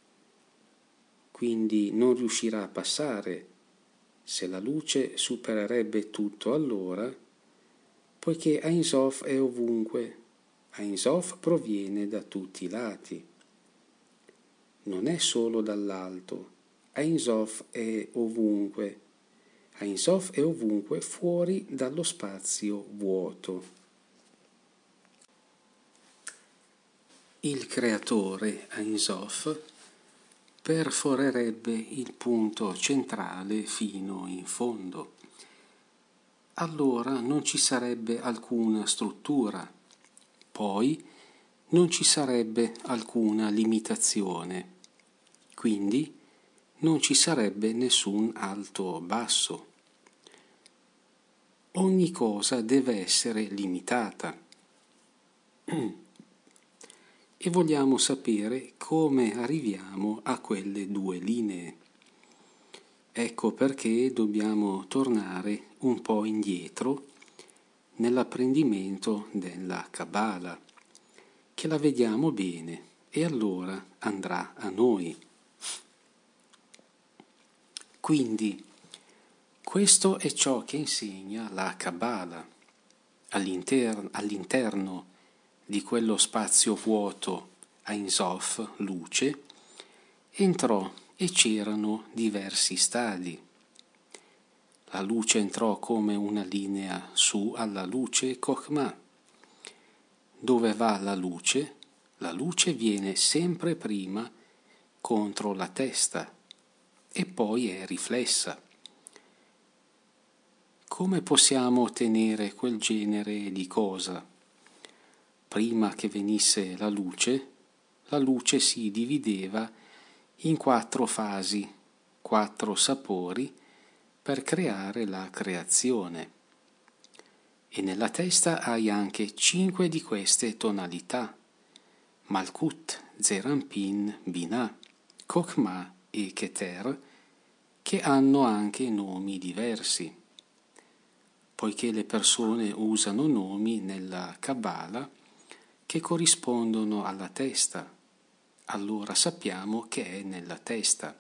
Quindi non riuscirà a passare. Se la luce supererebbe tutto allora, poiché Ein Sof è ovunque, Ein Sof proviene da tutti i lati. Non è solo dall'alto, Ein Sof è ovunque. Ein Sof è ovunque fuori dallo spazio vuoto. Il creatore Ein Sof perforerebbe il punto centrale fino in fondo. Allora non ci sarebbe alcuna struttura, poi non ci sarebbe alcuna limitazione, quindi non ci sarebbe nessun alto o basso. Ogni cosa deve essere limitata. E vogliamo sapere come arriviamo a quelle due linee. Ecco perché dobbiamo tornare un po' indietro nell'apprendimento della Kabbalah, che la vediamo bene e allora andrà a noi. Quindi, questo è ciò che insegna la Kabbalah. All'interno di quello spazio vuoto Ein Sof, luce, entrò e c'erano diversi stadi. La luce entrò come una linea su alla luce Chokhmah. Dove va la luce viene sempre prima contro la testa e poi è riflessa. Come possiamo ottenere quel genere di cosa? Prima che venisse la luce si divideva in 4 fasi, 4 sapori per creare la creazione. e nella testa hai anche 5 di queste tonalità: Malkut, Zeranpin, Binah, Chokhmah e Keter, che hanno anche nomi diversi. Poiché le persone usano nomi nella Kabbalah che corrispondono alla testa, allora sappiamo che è nella testa.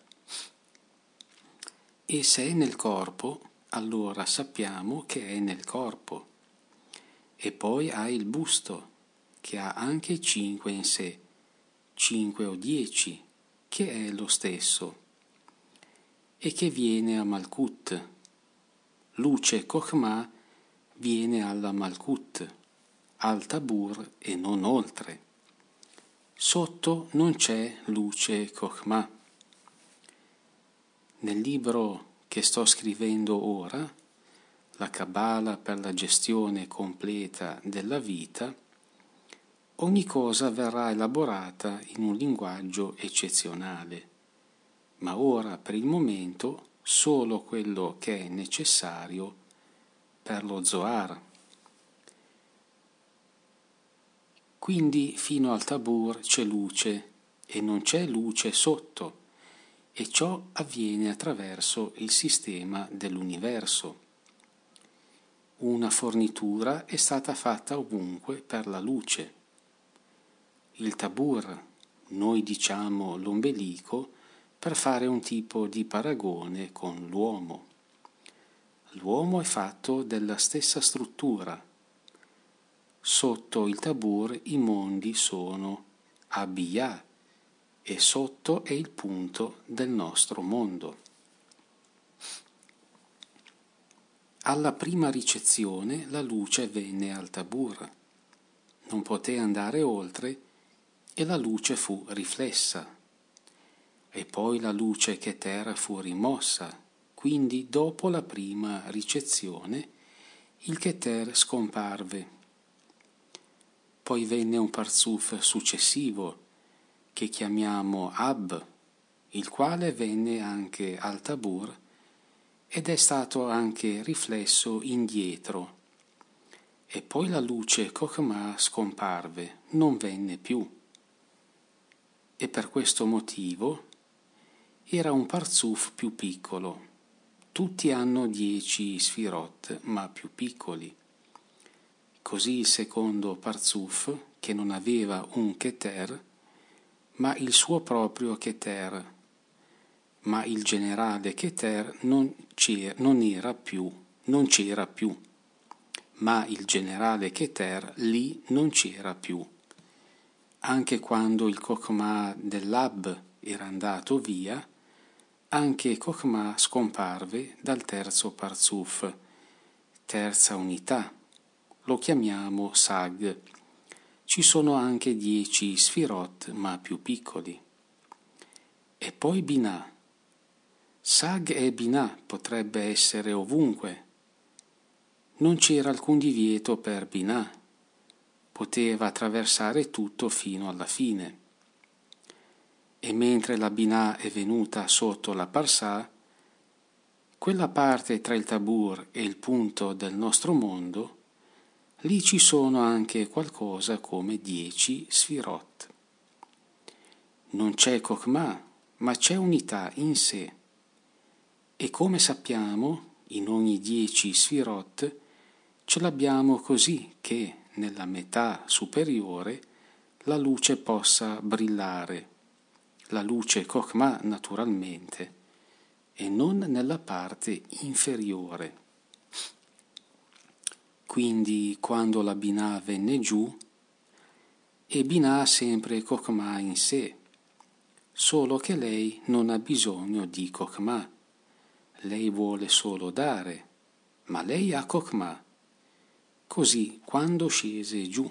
E se è nel corpo, allora sappiamo che è nel corpo. E poi ha il busto, che ha anche 5 in sé, 5 o 10, che è lo stesso, e che viene a Malkut. Luce Chokhmah viene alla Malkut, al Tabur e non oltre. Sotto non c'è luce Chokhmah. Nel libro che sto scrivendo ora, la Kabbalah per la gestione completa della vita, ogni cosa verrà elaborata in un linguaggio eccezionale, ma ora per il momento solo quello che è necessario per lo Zohar. Quindi fino al Tabur c'è luce e non c'è luce sotto, e ciò avviene attraverso il sistema dell'universo. Una fornitura è stata fatta ovunque per la luce. Il Tabur, noi diciamo l'ombelico, per fare un tipo di paragone con l'uomo. L'uomo è fatto della stessa struttura. Sotto il Tabur i mondi sono Abiyah e sotto è il punto del nostro mondo. Alla prima ricezione la luce venne al Tabur, non poté andare oltre e la luce fu riflessa. E poi la luce Keter fu rimossa, quindi dopo la prima ricezione il Keter scomparve. Poi venne un Parzuf successivo, che chiamiamo Ab, il quale venne anche al Tabur ed è stato anche riflesso indietro. E poi la luce Chokhmah scomparve, non venne più. E per questo motivo era un Parzuf più piccolo. Tutti hanno 10 sfirot, ma più piccoli. Così il secondo Parzuf, che non aveva un Keter, ma il suo proprio Keter, ma il generale Keter non c'era più, ma il generale Keter lì non c'era più. Anche quando il Chokhmah dell'Ab era andato via, anche Chokhmah scomparve dal terzo Parzuf, terza unità. Lo chiamiamo Sag. Ci sono anche 10 sfirot, ma più piccoli. E poi Binah. Sag e Binah potrebbe essere ovunque. Non c'era alcun divieto per Binah. Poteva attraversare tutto fino alla fine. E mentre la Binah è venuta sotto la Parsà, quella parte tra il Tabur e il punto del nostro mondo, lì ci sono anche qualcosa come 10 sfirot. Non c'è Chokhmah, ma c'è unità in sé. E come sappiamo, in ogni 10 sfirot ce l'abbiamo così che nella metà superiore la luce possa brillare, la luce Chokhmah naturalmente, e non nella parte inferiore. Quindi quando la Binah venne giù, e Binah ha sempre Chokhmah in sé, solo che lei non ha bisogno di Chokhmah, lei vuole solo dare, ma lei ha Chokhmah. Così quando scese giù,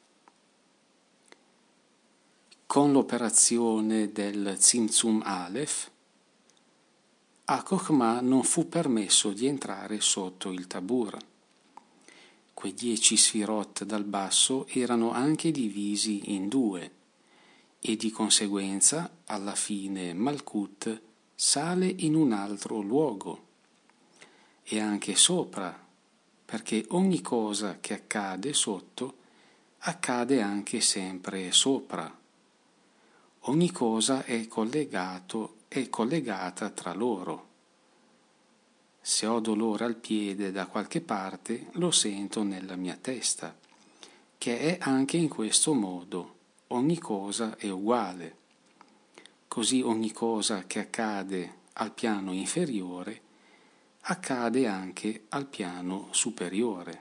con l'operazione del Tzimtzum Aleph, a Chokhmah non fu permesso di entrare sotto il Tabur. Quei 10 sfirot dal basso erano anche divisi in 2 e di conseguenza alla fine Malkut sale in un altro luogo e anche sopra perché ogni cosa che accade sotto accade anche sempre sopra. Ogni cosa è collegata tra loro. Se ho dolore al piede da qualche parte, lo sento nella mia testa, che è anche in questo modo. Ogni cosa è uguale. Così ogni cosa che accade al piano inferiore accade anche al piano superiore.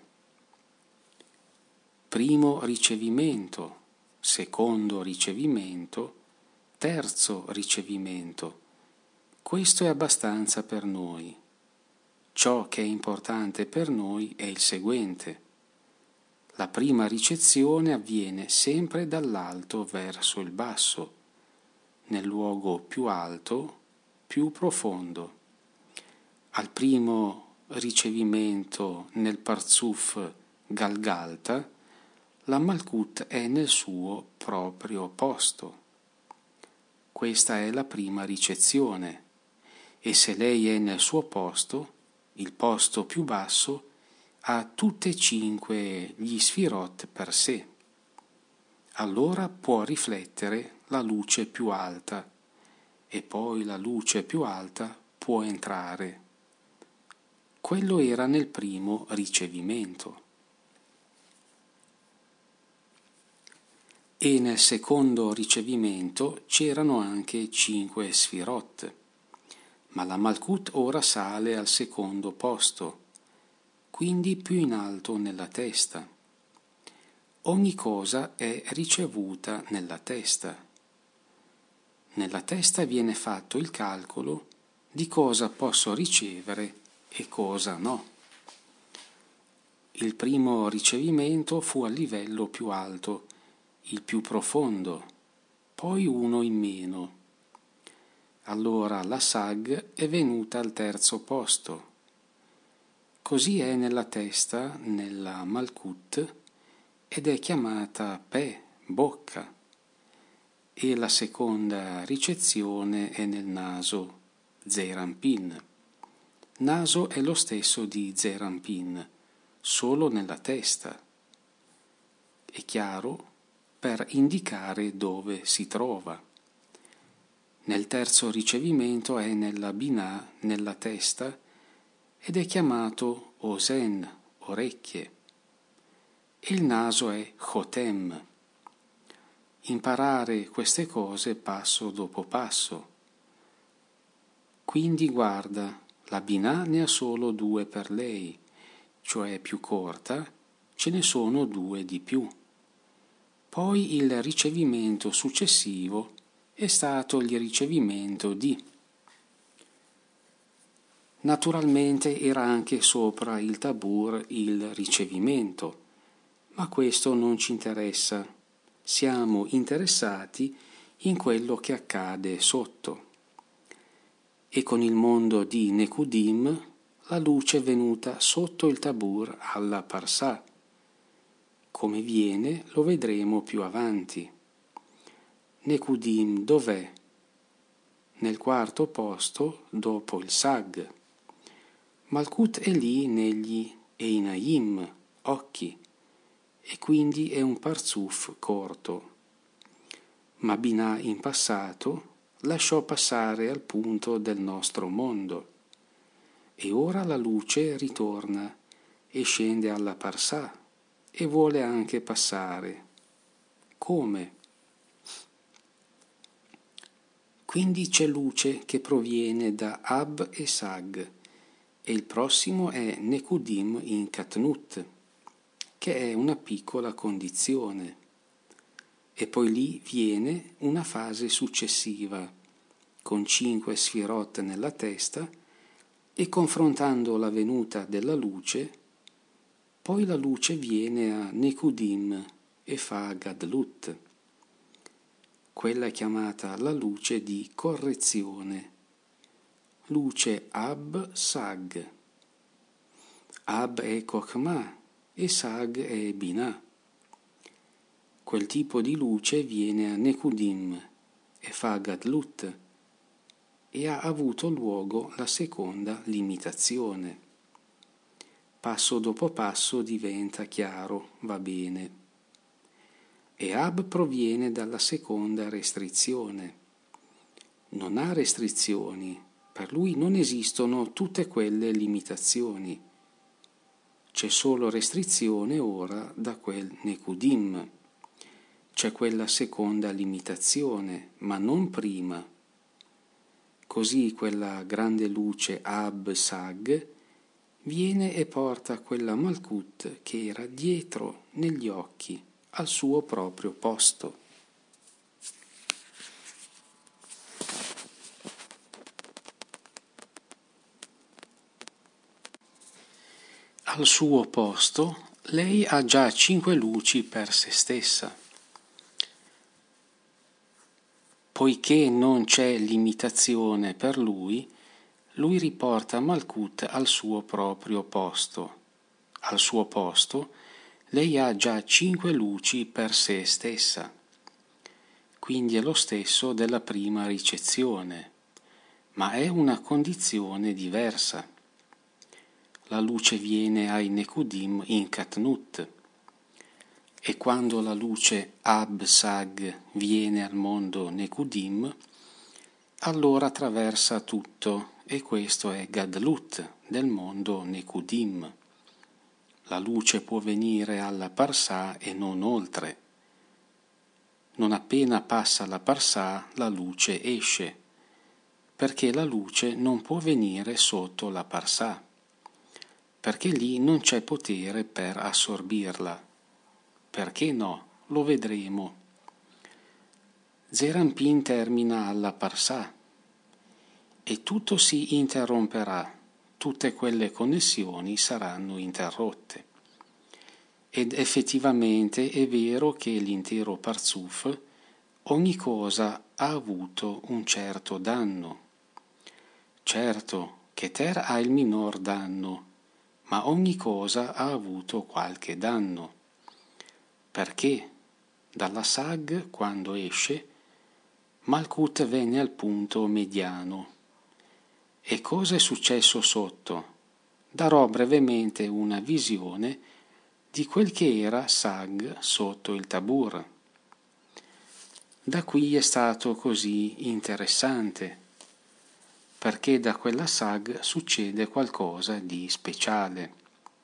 Primo ricevimento, secondo ricevimento, terzo ricevimento. Questo è abbastanza per noi. Ciò che è importante per noi è il seguente. La prima ricezione avviene sempre dall'alto verso il basso, nel luogo più alto, più profondo. Al primo ricevimento nel Parzuf Galgalta, la Malkut è nel suo proprio posto. Questa è la prima ricezione, e se lei è nel suo posto, il posto più basso, ha tutte e 5 gli Sfirot per sé. Allora può riflettere la luce più alta, e poi la luce più alta può entrare. Quello era nel primo ricevimento. E nel secondo ricevimento c'erano anche 5 Sfirot, ma la Malkut ora sale al secondo posto, quindi più in alto nella testa. Ogni cosa è ricevuta nella testa. Nella testa viene fatto il calcolo di cosa posso ricevere e cosa no. Il primo ricevimento fu al livello più alto, il più profondo, poi uno in meno. Allora la Sag è venuta al terzo posto. Così è nella testa, nella Malkut, ed è chiamata Pe, bocca, e la seconda ricezione è nel naso, Zeirampin. Naso è lo stesso di Zeirampin, solo nella testa. È chiaro? Per indicare dove si trova. Nel terzo ricevimento è nella Binah, nella testa, ed è chiamato Osen, orecchie. E il naso è Chotem. Imparare queste cose passo dopo passo. Quindi guarda, la Binah ne ha solo 2 per lei, cioè più corta, ce ne sono 2 di più. Poi il ricevimento successivo è stato il ricevimento di. Naturalmente era anche sopra il tabur il ricevimento, ma questo non ci interessa. Siamo interessati in quello che accade sotto. E con il mondo di Nekudim la luce è venuta sotto il tabur alla Parsà. Come viene lo vedremo più avanti. Nekudim dov'è? Nel quarto posto dopo il Sag. Malkut è lì negli Einayim, occhi, e quindi è un Parzuf corto. Ma Binah in passato lasciò passare al punto del nostro mondo, e ora la luce ritorna e scende alla Parsà e vuole anche passare. Come? Quindi c'è luce che proviene da Ab e Sag, e il prossimo è Nekudim in Katnut, che è una piccola condizione. E poi lì viene una fase successiva, con 5 Sfirot nella testa, e confrontando la venuta della luce, poi la luce viene a Nekudim e fa Gadlut. Quella è chiamata la luce di correzione, luce Ab-Sag. Ab è Chokhmah e Sag è Binah. Quel tipo di luce viene a Nekudim e fa Gadlut, e ha avuto luogo la seconda limitazione. passo dopo passo diventa chiaro, va bene. E Ab proviene dalla seconda restrizione. Non ha restrizioni, per lui non esistono tutte quelle limitazioni. C'è solo restrizione ora da quel Nekudim. C'è quella seconda limitazione, ma non prima. Così quella grande luce Ab Sag viene e porta quella Malkut che era dietro negli occhi al suo proprio posto. Al suo posto lei ha già 5 luci per se stessa. Poiché non c'è limitazione per lui riporta Malkut al suo proprio posto. Al suo posto lei ha già 5 luci per se stessa. Quindi è lo stesso della prima ricezione, ma è una condizione diversa. La luce viene ai Nekudim in Katnut, e quando la luce Ab-Sag viene al mondo Nekudim, allora attraversa tutto, e questo è Gadlut del mondo Nekudim. La luce può venire alla Parsà e non oltre. Non appena passa la Parsà, la luce esce, perché la luce non può venire sotto la Parsà, perché lì non c'è potere per assorbirla. Perché no? Lo vedremo. Zerampin termina alla Parsà e tutto si interromperà, tutte quelle connessioni saranno interrotte. Ed effettivamente è vero che l'intero Parzuf, ogni cosa ha avuto un certo danno. Certo, Keter ha il minor danno, ma ogni cosa ha avuto qualche danno. Perché dalla Sag, quando esce, Malkut venne al punto mediano. E cosa è successo sotto? Darò brevemente una visione di quel che era Sag sotto il Tabur. Da qui è stato così interessante, perché da quella Sag succede qualcosa di speciale.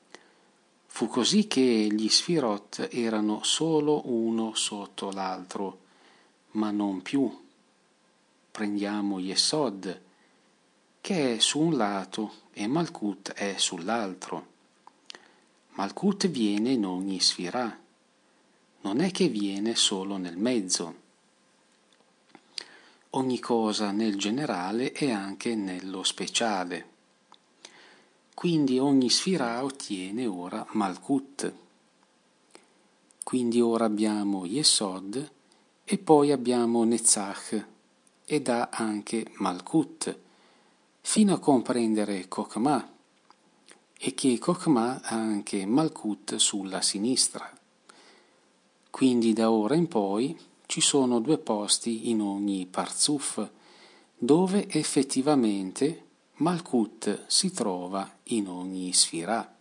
Fu così che gli Sfirot erano solo uno sotto l'altro, ma non più. Prendiamo Yesod, che è su un lato e Malkut è sull'altro. Malkut viene in ogni Sfirah, non è che viene solo nel mezzo. Ogni cosa nel generale e anche nello speciale. Quindi ogni Sfirah ottiene ora Malkut. Quindi ora abbiamo Yesod e poi abbiamo Netzach ed ha anche Malkut, fino a comprendere Kokmah, e che Kokmah ha anche Malkut sulla sinistra. Quindi da ora in poi ci sono 2 posti in ogni Parzuf, dove effettivamente Malkut si trova in ogni Sfirah.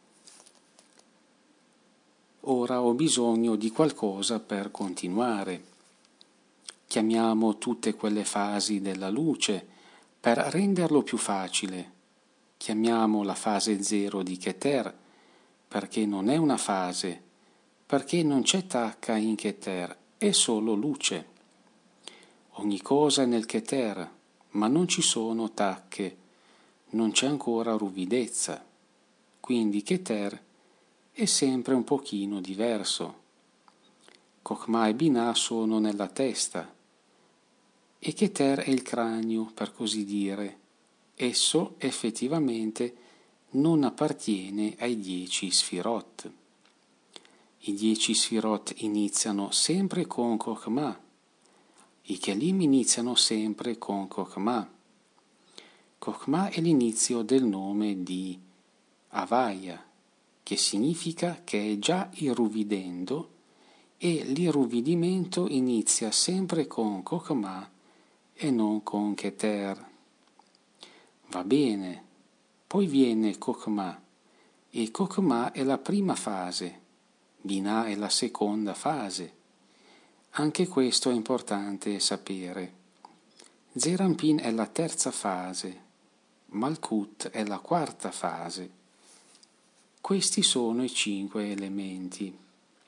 Ora ho bisogno di qualcosa per continuare. Chiamiamo tutte quelle fasi della luce per renderlo più facile. Chiamiamo la fase 0 di Keter, perché non è una fase, perché non c'è tacca in Keter, è solo luce. Ogni cosa è nel Keter, ma non ci sono tacche, non c'è ancora ruvidezza. Quindi Keter è sempre un pochino diverso. Kokmah e Binah sono nella testa e Keter è il cranio, per così dire. Esso effettivamente non appartiene ai 10 Sfirot. I 10 Sfirot iniziano sempre con Kokmah. I Kelim iniziano sempre con Kokmah. Kokmah è l'inizio del nome di Havaya, che significa che è già irruvidendo, e l'irruvidimento inizia sempre con Kokmah e non con Keter. Va bene, poi viene Kokmah e Kokma è la prima fase, Binah è la seconda fase. Anche questo è importante sapere. Zeir Anpin è la terza fase, Malkut è la quarta fase. Questi sono i 5 elementi.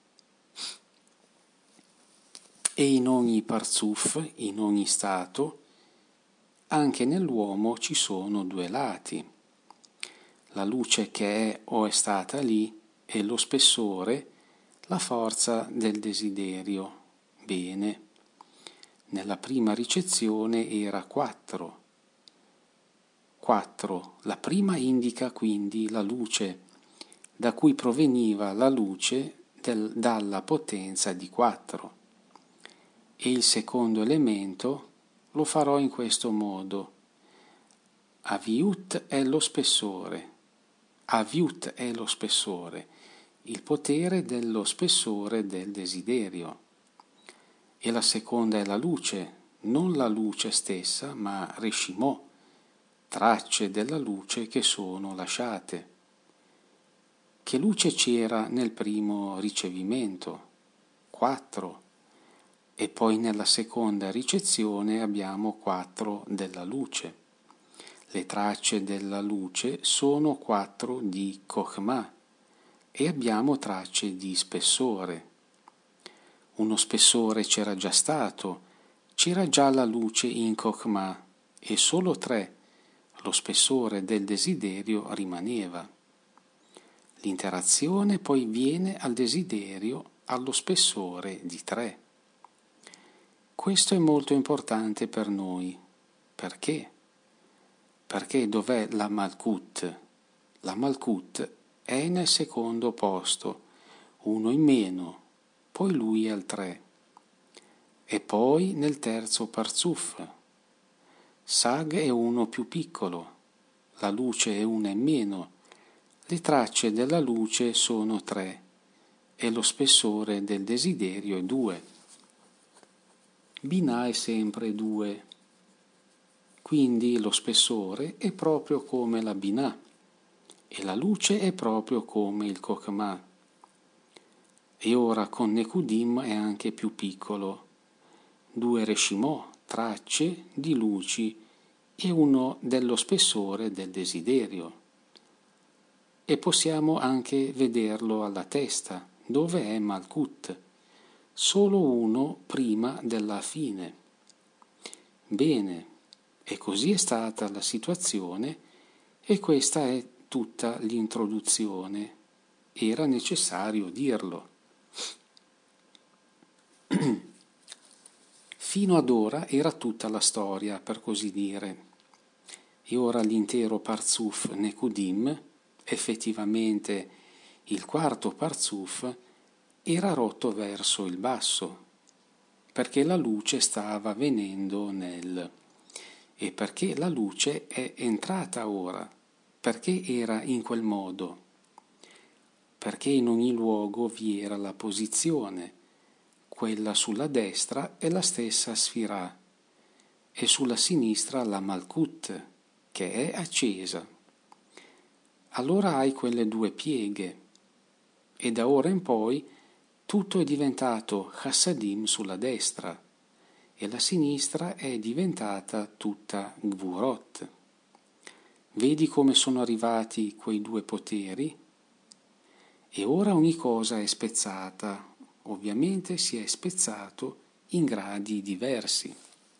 E in ogni parzuf, in ogni stato, anche nell'uomo ci sono 2 lati. La luce che è o è stata lì e lo spessore, la forza del desiderio. Bene, nella prima ricezione era 4. 4. La prima indica quindi la luce, da cui proveniva la luce dalla potenza di 4. E il secondo elemento lo farò in questo modo. Aviut è lo spessore. Aviut è lo spessore, il potere dello spessore del desiderio. E la seconda è la luce, non la luce stessa, ma Reshimò, tracce della luce che sono lasciate. Che luce c'era nel primo ricevimento? 4. E poi nella seconda ricezione abbiamo 4 della luce. Le tracce della luce sono 4 di Chokhmah e abbiamo tracce di spessore. Uno spessore c'era già stato, c'era già la luce in Chokhmah e solo 3, lo spessore del desiderio, rimaneva. L'interazione poi viene al desiderio allo spessore di 3. Questo è molto importante per noi. Perché? Perché dov'è la Malkut? La Malkut è nel secondo posto, 1 in meno, poi lui è al 3. E poi nel terzo Parzuf. Sag è 1 più piccolo, la luce è 1 in meno, le tracce della luce sono 3 e lo spessore del desiderio è 2. Binah è sempre 2. Quindi lo spessore è proprio come la Binah e la luce è proprio come il Chokhmah. E ora con Nekudim è anche più piccolo. 2 Reshimò, tracce di luci e 1 dello spessore del desiderio. E possiamo anche vederlo alla testa, dove è Malkut, solo 1 prima della fine. Bene. E così è stata la situazione e questa è tutta l'introduzione. Era necessario dirlo. Fino ad ora era tutta la storia, per così dire. E ora l'intero Parzuf Nekudim, effettivamente il quarto Parzuf, era rotto verso il basso, perché la luce stava venendo e perché la luce è entrata ora, perché era in quel modo, perché in ogni luogo vi era la posizione, quella sulla destra è la stessa Sfirah e sulla sinistra la Malkut, che è accesa. Allora hai quelle 2 pieghe e da ora in poi tutto è diventato Chassadim sulla destra e la sinistra è diventata tutta Gvurot. Vedi come sono arrivati quei 2 poteri? E ora ogni cosa è spezzata, ovviamente si è spezzato in gradi diversi.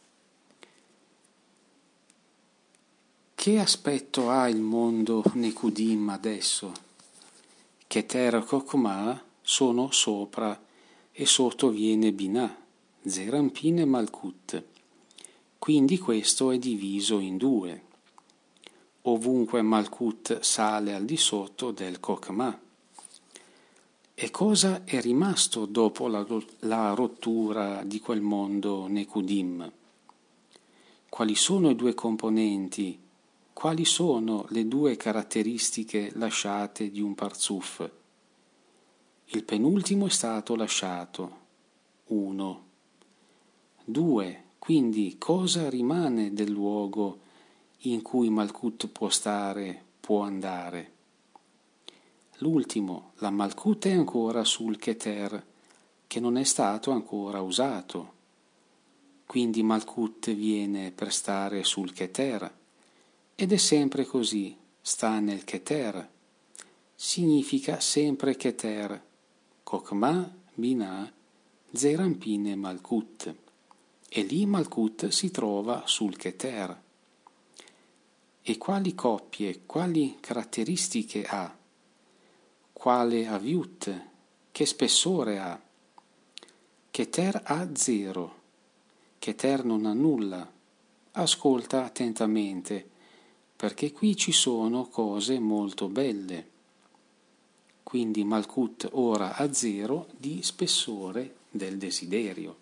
Che aspetto ha il mondo Nekudim adesso? Keter e Chokhmah sono sopra e sotto viene Binah, Zeir Anpin e Malkut. Quindi questo è diviso in 2. Ovunque Malkut sale al di sotto del Chokhmah. E cosa è rimasto dopo la rottura di quel mondo Nekudim? Quali sono i 2 componenti? Quali sono le 2 caratteristiche lasciate di un Parzuf? Il penultimo è stato lasciato. 1. 2. Quindi cosa rimane del luogo in cui Malkut può stare, può andare? L'ultimo, la Malkut è ancora sul Keter, che non è stato ancora usato. Quindi Malkut viene per stare sul Keter, ed è sempre così, sta nel Keter. Significa sempre Keter, Kokma, Binah, Zeir Anpin e Malkut. E lì Malkut si trova sul Keter. E quali coppie, quali caratteristiche ha? Quale aviut? Che spessore ha? Keter ha 0. Keter non ha nulla. Ascolta attentamente, perché qui ci sono cose molto belle. Quindi Malkut ora ha 0 di spessore del desiderio.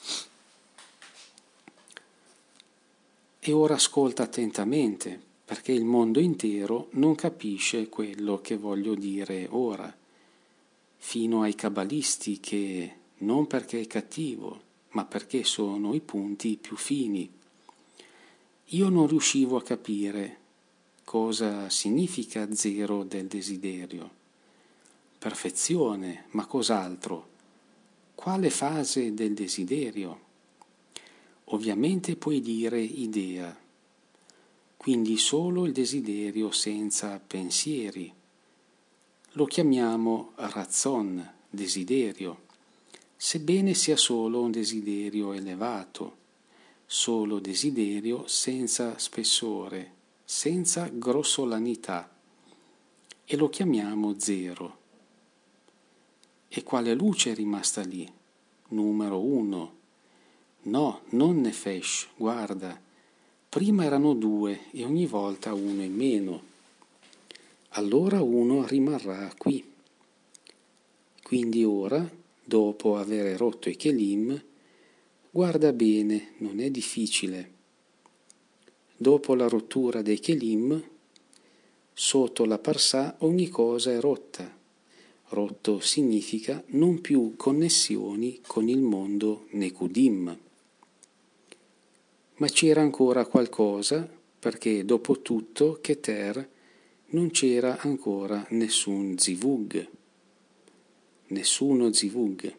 E ora ascolta attentamente, perché il mondo intero non capisce quello che voglio dire ora, fino ai cabalisti che, non perché è cattivo, ma perché sono i punti più fini. Io non riuscivo a capire cosa significa 0 del desiderio. Perfezione, ma cos'altro? Quale fase del desiderio? Ovviamente puoi dire idea, quindi solo il desiderio senza pensieri. Lo chiamiamo razzon, desiderio, sebbene sia solo un desiderio elevato, solo desiderio senza spessore, senza grossolanità, e lo chiamiamo 0. E quale luce è rimasta lì? Numero 1. No, non Nefesh, guarda, prima erano 2 e ogni volta uno in meno. Allora uno rimarrà qui. Quindi ora, dopo aver rotto i Kelim, guarda bene, non è difficile. Dopo la rottura dei Kelim, sotto la Parsà ogni cosa è rotta. Rotto significa non più connessioni con il mondo Nekudim. Ma c'era ancora qualcosa, perché dopo tutto Keter non c'era ancora nessun zivug. Nessuno zivug.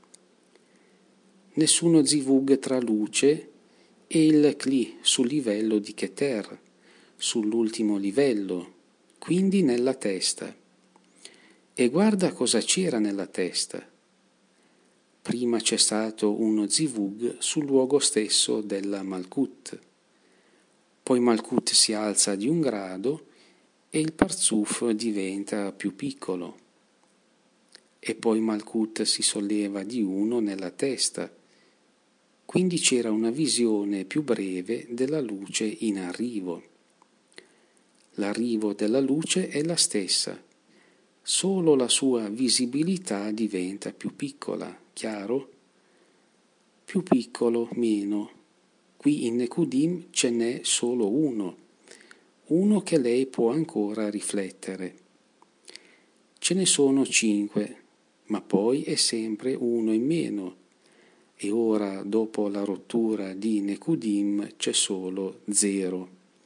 Nessuno zivug tra luce e il Kli sul livello di Keter, sull'ultimo livello, quindi nella testa. E guarda cosa c'era nella testa. Prima c'è stato uno zivug sul luogo stesso della Malkut. Poi Malkut si alza di un grado e il Parzuf diventa più piccolo. E poi Malkut si solleva di 1 nella testa. Quindi c'era una visione più breve della luce in arrivo. L'arrivo della luce è la stessa, solo la sua visibilità diventa più piccola. Chiaro? Più piccolo, meno. Qui in Nekudim ce n'è solo uno che lei può ancora riflettere. Ce ne sono 5, ma poi è sempre uno in meno. E ora, dopo la rottura di Nekudim, c'è solo 0.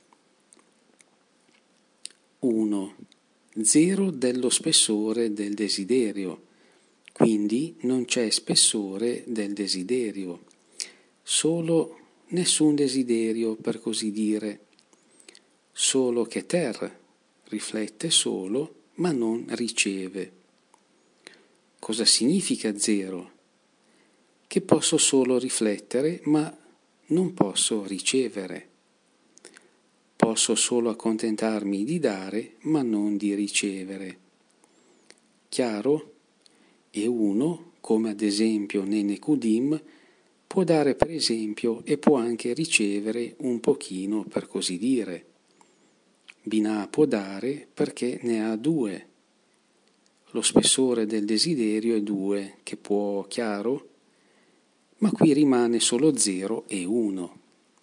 1. 0 dello spessore del desiderio. Quindi non c'è spessore del desiderio, solo nessun desiderio, per così dire, solo Keter riflette solo ma non riceve. Cosa significa 0? Che posso solo riflettere ma non posso ricevere. Posso solo accontentarmi di dare ma non di ricevere. Chiaro? E uno, come ad esempio nei Nekudim, può dare per esempio e può anche ricevere un pochino, per così dire. Binah può dare perché ne ha 2. Lo spessore del desiderio è 2, che può, chiaro? Ma qui rimane solo 0 e 1.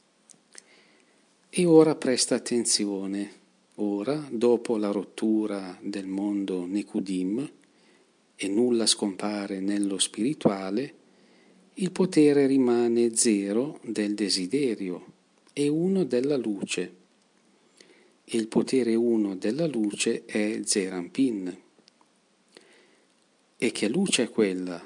E ora presta attenzione. Ora, dopo la rottura del mondo Nekudim, e nulla scompare nello spirituale, il potere rimane 0 del desiderio e 1 della luce. E il potere 1 della luce è Zeir Anpin. E che luce è quella?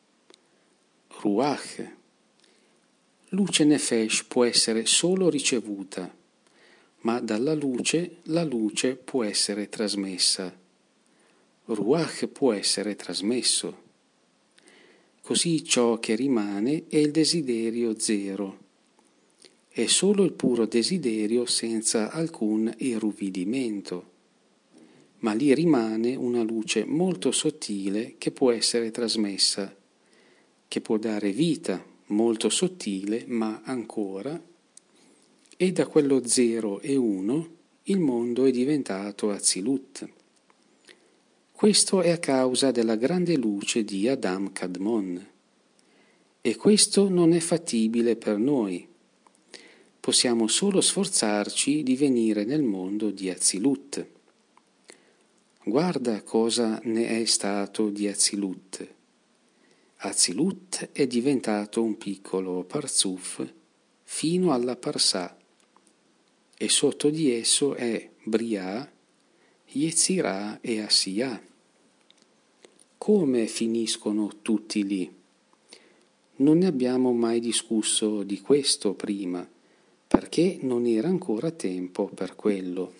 Ruach. Luce nefesh può essere solo ricevuta, ma dalla luce la luce può essere trasmessa. Ruach può essere trasmesso. Così ciò che rimane è il desiderio zero. È solo il puro desiderio senza alcun irruvidimento. Ma lì rimane una luce molto sottile che può essere trasmessa, che può dare vita, molto sottile, ma ancora, e da quello 0 e 1 il mondo è diventato Atzilut. Questo è a causa della grande luce di Adam Kadmon. E questo non è fattibile per noi. Possiamo solo sforzarci di venire nel mondo di Atzilut. Guarda cosa ne è stato di Atzilut. Atzilut è diventato un piccolo Parzuf fino alla Parsà e sotto di esso è Briah, Yetzirah e Asiyah. Come finiscono tutti lì? Non ne abbiamo mai discusso di questo prima, perché non era ancora tempo per quello.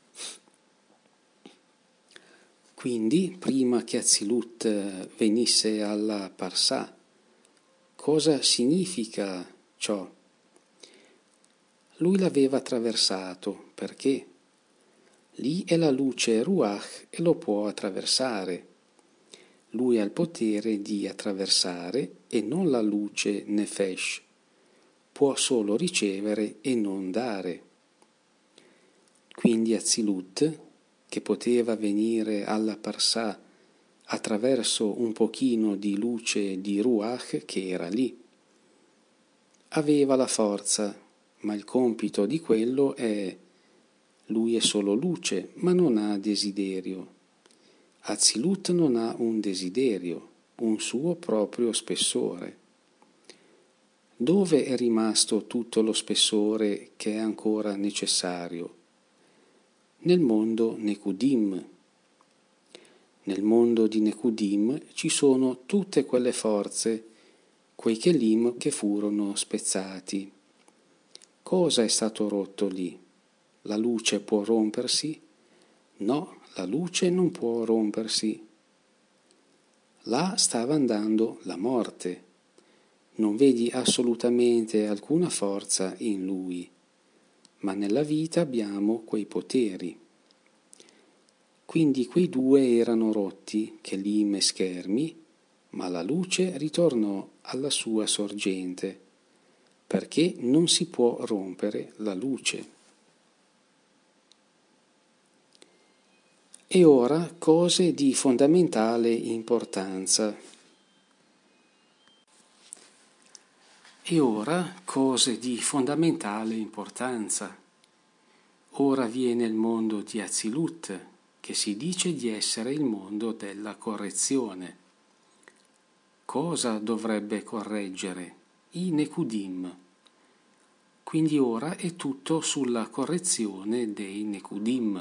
Quindi, prima che Atzilut venisse alla Parsà, cosa significa ciò? Lui l'aveva attraversato, perché lì è la luce Ruach e lo può attraversare. Lui ha il potere di attraversare e non la luce Nefesh. Può solo ricevere e non dare. Quindi Atzilut, che poteva venire alla Parsà attraverso un pochino di luce di Ruach che era lì. Aveva la forza, ma il compito di quello lui è solo luce, ma non ha desiderio. Atzilut non ha un desiderio, un suo proprio spessore. Dove è rimasto tutto lo spessore che è ancora necessario? Nel mondo Nekudim. Nel mondo di Nekudim ci sono tutte quelle forze, quei Kelim che furono spezzati. Cosa è stato rotto lì? La luce può rompersi? No, la luce non può rompersi. Là stava andando la morte. Non vedi assolutamente alcuna forza in lui. Ma nella vita abbiamo quei poteri. Quindi quei due erano rotti, Kelim e schermi, ma la luce ritornò alla sua sorgente, perché non si può rompere la luce. E ora cose di fondamentale importanza. E ora cose di fondamentale importanza. Ora viene il mondo di Atzilut, che si dice di essere il mondo della correzione. Cosa dovrebbe correggere? I Nekudim. Quindi ora è tutto sulla correzione dei Nekudim.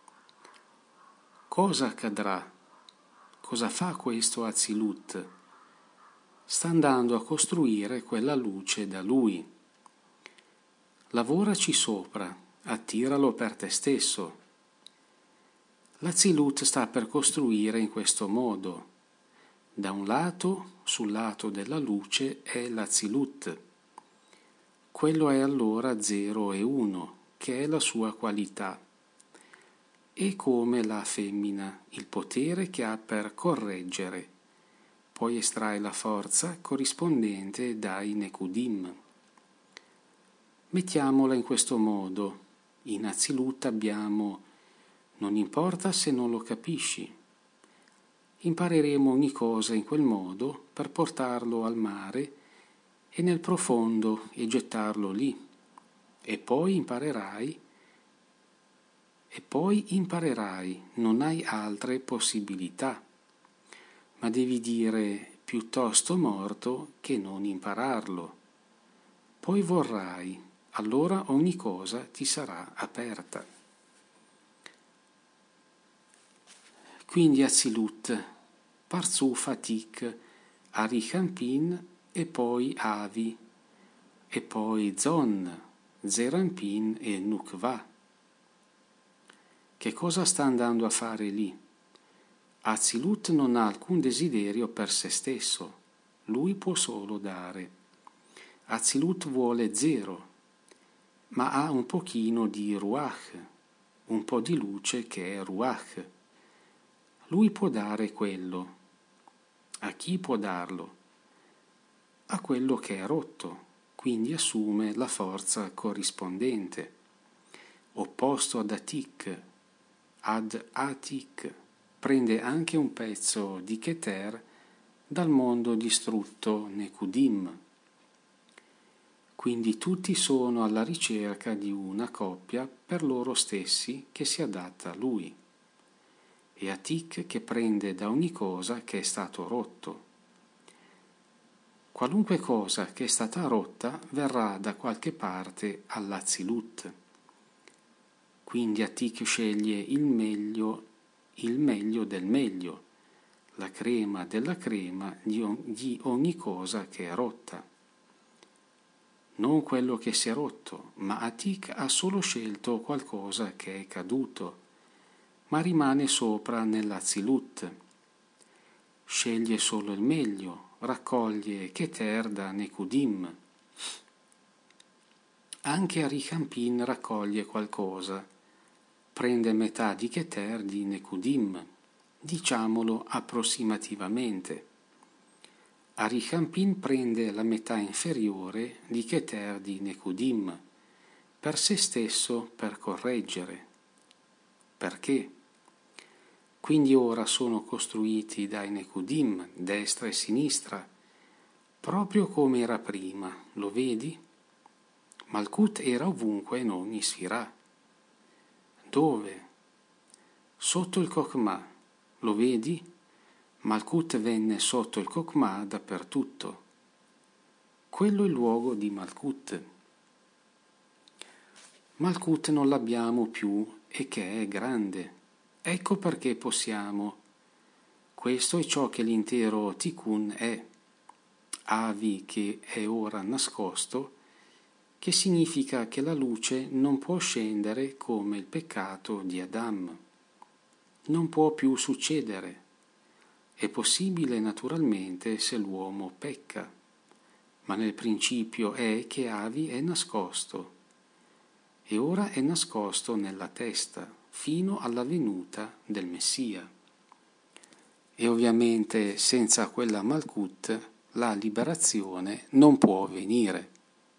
Cosa accadrà? Cosa fa questo Atzilut? Sta andando a costruire quella luce da lui. Lavoraci sopra, attiralo per te stesso. L'Atzilut sta per costruire in questo modo. Da un lato, sul lato della luce, è l'Atzilut. Quello è allora 0 e 1, che è la sua qualità. E come la femmina, il potere che ha per correggere. Poi estrae la forza corrispondente dai Nekudim. Mettiamola in questo modo. In Atzilut abbiamo non importa se non lo capisci. Impareremo ogni cosa in quel modo per portarlo al mare e nel profondo e gettarlo lì. E poi imparerai, non hai altre possibilità. Ma devi dire piuttosto morto che non impararlo. Poi vorrai, allora ogni cosa ti sarà aperta. Quindi Atzilut, Parzuf, Atik, Arichampin e poi Avi, e poi Zon, Zerampin e Nukva. Che cosa sta andando a fare lì? Atzilut non ha alcun desiderio per se stesso, lui può solo dare. Atzilut vuole zero, ma ha un pochino di Ruach, un po' di luce che è Ruach. Lui può dare quello. A chi può darlo? A quello che è rotto, quindi assume la forza corrispondente. Opposto ad Atik, ad Atik, prende anche un pezzo di Keter dal mondo distrutto Nekudim. Quindi tutti sono alla ricerca di una coppia per loro stessi che si adatta a lui. E Atik che prende da ogni cosa che è stato rotto. Qualunque cosa che è stata rotta verrà da qualche parte all'Azilut. Quindi Atik sceglie il meglio del meglio, la crema della crema di ogni cosa che è rotta. Non quello che si è rotto, ma Atik ha solo scelto qualcosa che è caduto, ma rimane sopra nell'Azilut. Sceglie solo il meglio, raccoglie Keter da Nekudim. Anche Arichampin raccoglie qualcosa, prende metà di Keter di Nekudim, diciamolo approssimativamente. Arichampin prende la metà inferiore di Keter di Nekudim, per se stesso, per correggere. Perché? Quindi ora sono costruiti dai Nekudim, destra e sinistra, proprio come era prima, lo vedi? Malkut era ovunque in ogni sfirah. Dove? Sotto il Kokmah, lo vedi? Malkut venne sotto il Kokmah dappertutto. Quello è il luogo di Malkut. Malkut non l'abbiamo più e che è grande. Ecco perché possiamo. Questo è ciò che l'intero Tikkun è. Avi che è ora nascosto, che significa che la luce non può scendere come il peccato di Adam. Non può più succedere. È possibile naturalmente se l'uomo pecca, ma nel principio è che Avi è nascosto e ora è nascosto nella testa fino alla venuta del Messia. E ovviamente senza quella Malkut la liberazione non può avvenire.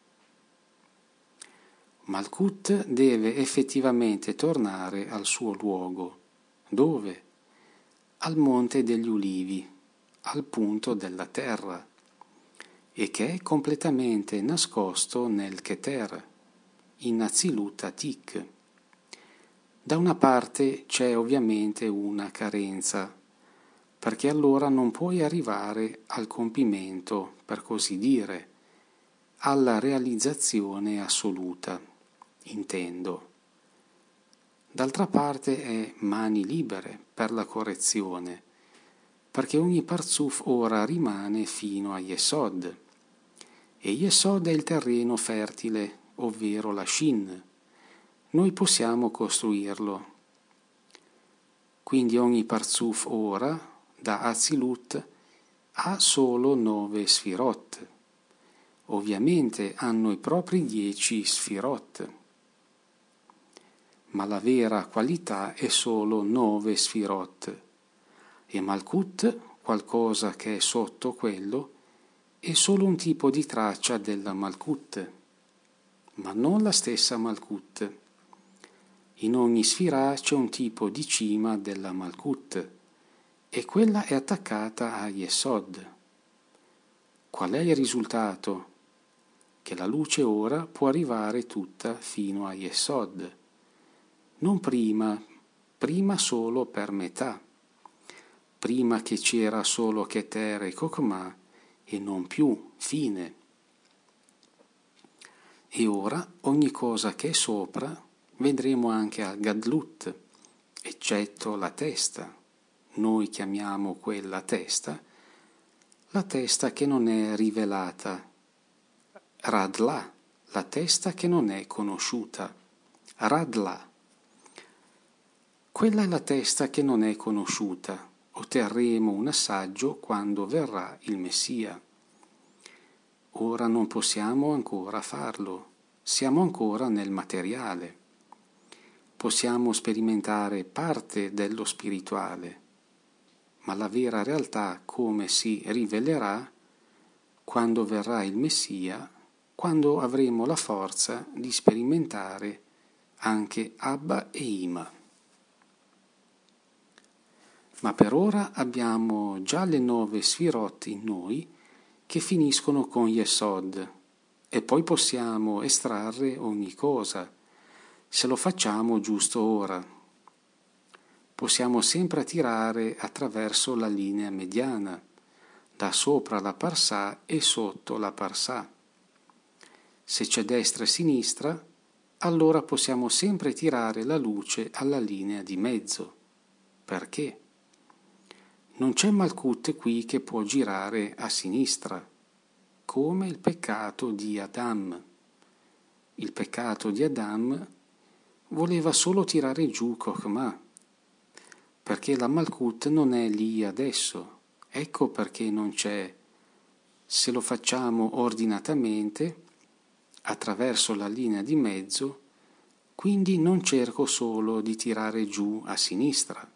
Malkut deve effettivamente tornare al suo luogo. Dove? Al Monte degli Ulivi, al punto della terra, e che è completamente nascosto nel Keter, in Atzilut Atik. Da una parte c'è ovviamente una carenza, perché allora non puoi arrivare al compimento, per così dire, alla realizzazione assoluta, intendo. D'altra parte è mani libere per la correzione, perché ogni Parzuf ora rimane fino a Yesod, e Yesod è il terreno fertile, ovvero la Shin. Noi possiamo costruirlo. Quindi ogni Parzuf ora, da Atzilut, ha solo 9 Sfirot. Ovviamente hanno i propri 10 Sfirot, ma la vera qualità è solo 9 Sfirot. E Malkut, qualcosa che è sotto quello, è solo un tipo di traccia della Malkut, ma non la stessa Malkut. In ogni Sfirah c'è un tipo di cima della Malkut, e quella è attaccata a Yesod. Qual è il risultato? Che la luce ora può arrivare tutta fino a Yesod. Non prima solo per metà. Prima che c'era solo Keter e Kokmah e non più, fine. E ora ogni cosa che è sopra vedremo anche al Gadlut, eccetto la testa, noi chiamiamo quella testa, la testa che non è rivelata, Radla, la testa che non è conosciuta, Radla. Quella è la testa che non è conosciuta. Otterremo un assaggio quando verrà il Messia. Ora non possiamo ancora farlo, siamo ancora nel materiale. Possiamo sperimentare parte dello spirituale, ma la vera realtà come si rivelerà quando verrà il Messia, quando avremo la forza di sperimentare anche Abba e Ima. Ma per ora abbiamo già le 9 sfirot in noi che finiscono con Yesod e poi possiamo estrarre ogni cosa, se lo facciamo giusto ora. Possiamo sempre attirare attraverso la linea mediana, da sopra la Parsà e sotto la Parsà. Se c'è destra e sinistra, allora possiamo sempre tirare la luce alla linea di mezzo. Perché? Non c'è Malkut qui che può girare a sinistra, come il peccato di Adam. Il peccato di Adam voleva solo tirare giù Chokhmah, perché la Malkut non è lì adesso. Ecco perché non c'è. Se lo facciamo ordinatamente, attraverso la linea di mezzo, quindi non cerco solo di tirare giù a sinistra.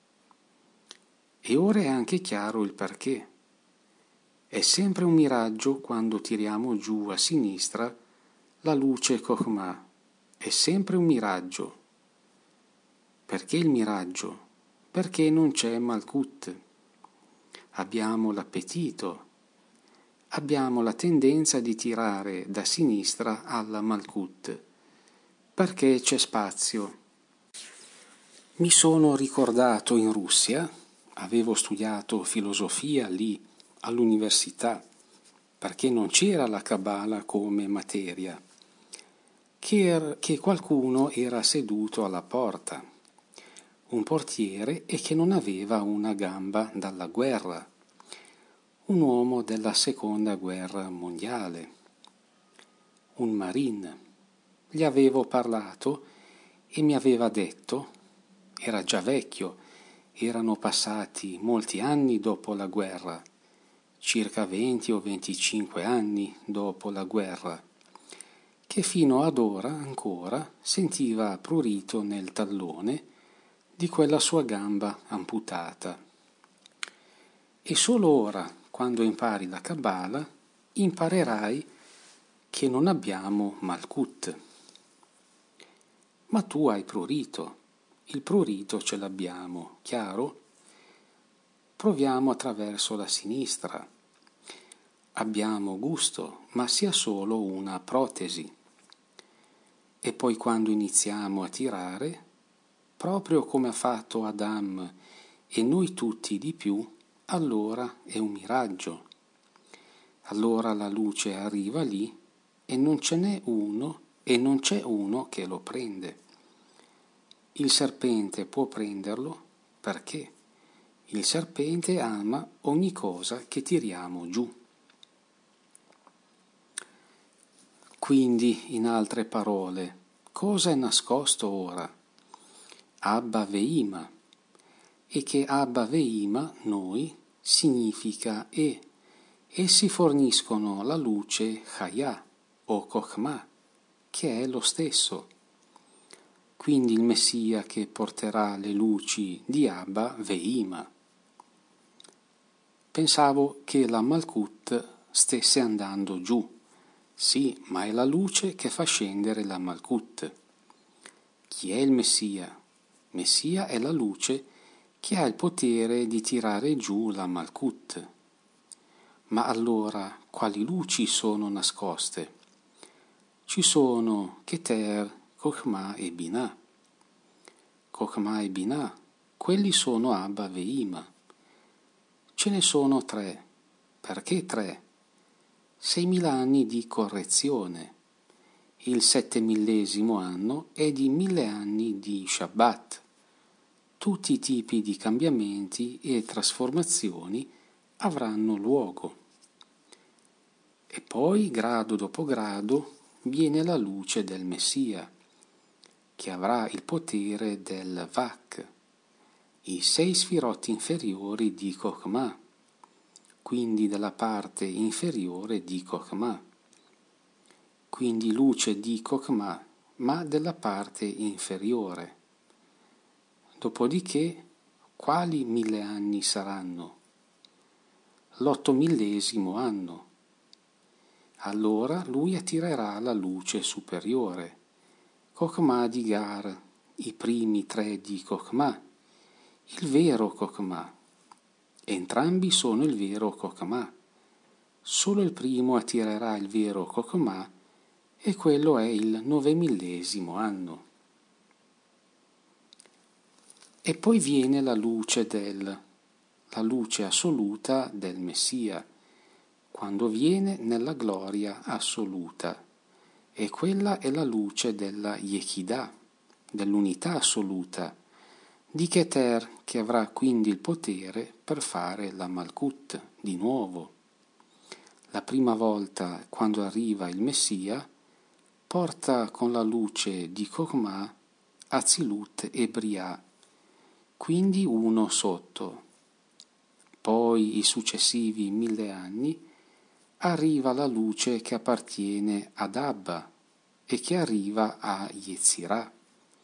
E ora è anche chiaro il perché. È sempre un miraggio quando tiriamo giù a sinistra la luce Chokhmah. È sempre un miraggio. Perché il miraggio? Perché non c'è Malkut. Abbiamo l'appetito. Abbiamo la tendenza di tirare da sinistra alla Malkut. Perché c'è spazio. Mi sono ricordato in Russia, avevo studiato filosofia lì all'università, perché non c'era la Kabbalah come materia, che qualcuno era seduto alla porta, un portiere e che non aveva una gamba dalla guerra, un uomo della seconda guerra mondiale, un marine. Gli avevo parlato e mi aveva detto, era già vecchio, erano passati molti anni dopo la guerra, circa 20 o 25 anni dopo la guerra, che fino ad ora ancora sentiva prurito nel tallone di quella sua gamba amputata. E solo ora, quando impari la Kabbalah, imparerai che non abbiamo Malkut. Ma tu hai prurito. Il prurito ce l'abbiamo, chiaro? Proviamo attraverso la sinistra. Abbiamo gusto, ma sia solo una protesi. E poi quando iniziamo a tirare, proprio come ha fatto Adam e noi tutti di più, allora è un miraggio. Allora la luce arriva lì e non ce n'è uno e non c'è uno che lo prende. Il serpente può prenderlo perché il serpente ama ogni cosa che tiriamo giù. Quindi, in altre parole, cosa è nascosto ora? Abba Veima. E che Abba Veima, noi, significa e. Essi forniscono la luce Chaya o Chokhmah, che è lo stesso. Quindi il Messia che porterà le luci di Abba Veima. Pensavo che la Malkut stesse andando giù. Sì, ma è la luce che fa scendere la Malkut. Chi è il Messia? Messia è la luce che ha il potere di tirare giù la Malkut. Ma allora quali luci sono nascoste? Ci sono Keter, Chokhmah e Binah. Chokhmah e Binah, quelli sono Abba Veima. Ce ne sono 3. Perché 3? 6.000 anni di correzione. Il 7.000° anno è di 1.000 anni di Shabbat. tutti i tipi di cambiamenti e trasformazioni avranno luogo. E poi, grado dopo grado, viene la luce del Messia, che avrà il potere del Vak, i 6 sfirotti inferiori di Chokhmah, quindi della parte inferiore di Chokhmah, quindi luce di Chokhmah, ma della parte inferiore. Dopodiché, quali 1000 anni saranno? l'8.000° anno. Allora lui attirerà la luce superiore, Chokhmah di Gar, i primi 3 di Chokhmah, il vero Chokhmah. Entrambi sono il vero Chokhmah. Solo il primo attirerà il vero Chokhmah e quello è il 9.000° anno. E poi viene la luce assoluta del Messia, quando viene nella gloria assoluta, e quella è la luce della Yechidah, dell'unità assoluta, di Keter, che avrà quindi il potere per fare la Malkut di nuovo. La prima volta, quando arriva il Messia, porta con la luce di Chokhmah Atzilut e Briah, quindi uno sotto. Poi i successivi 1000 anni arriva la luce che appartiene ad Abba e che arriva a Yetzirah.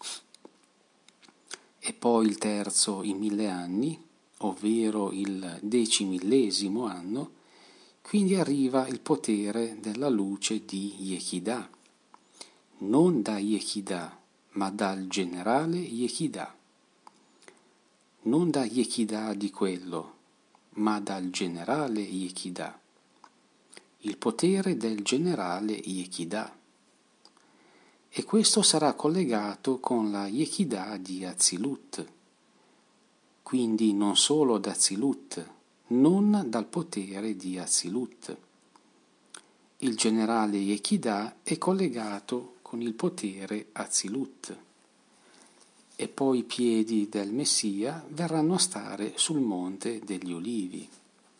E poi il terzo i 1000 anni, ovvero il 10.000° anno, quindi arriva il potere della luce di Yechidah, non da Yechidah, ma dal generale Yechidah. Non da Yechidah di quello, ma dal generale Yechidah. Il potere del generale Yechidah. E questo sarà collegato con la Yechidah di Atzilut, quindi non solo da Atzilut, non dal potere di Atzilut. Il generale Yechidah è collegato con il potere Atzilut. E poi i piedi del Messia verranno a stare sul Monte degli Ulivi.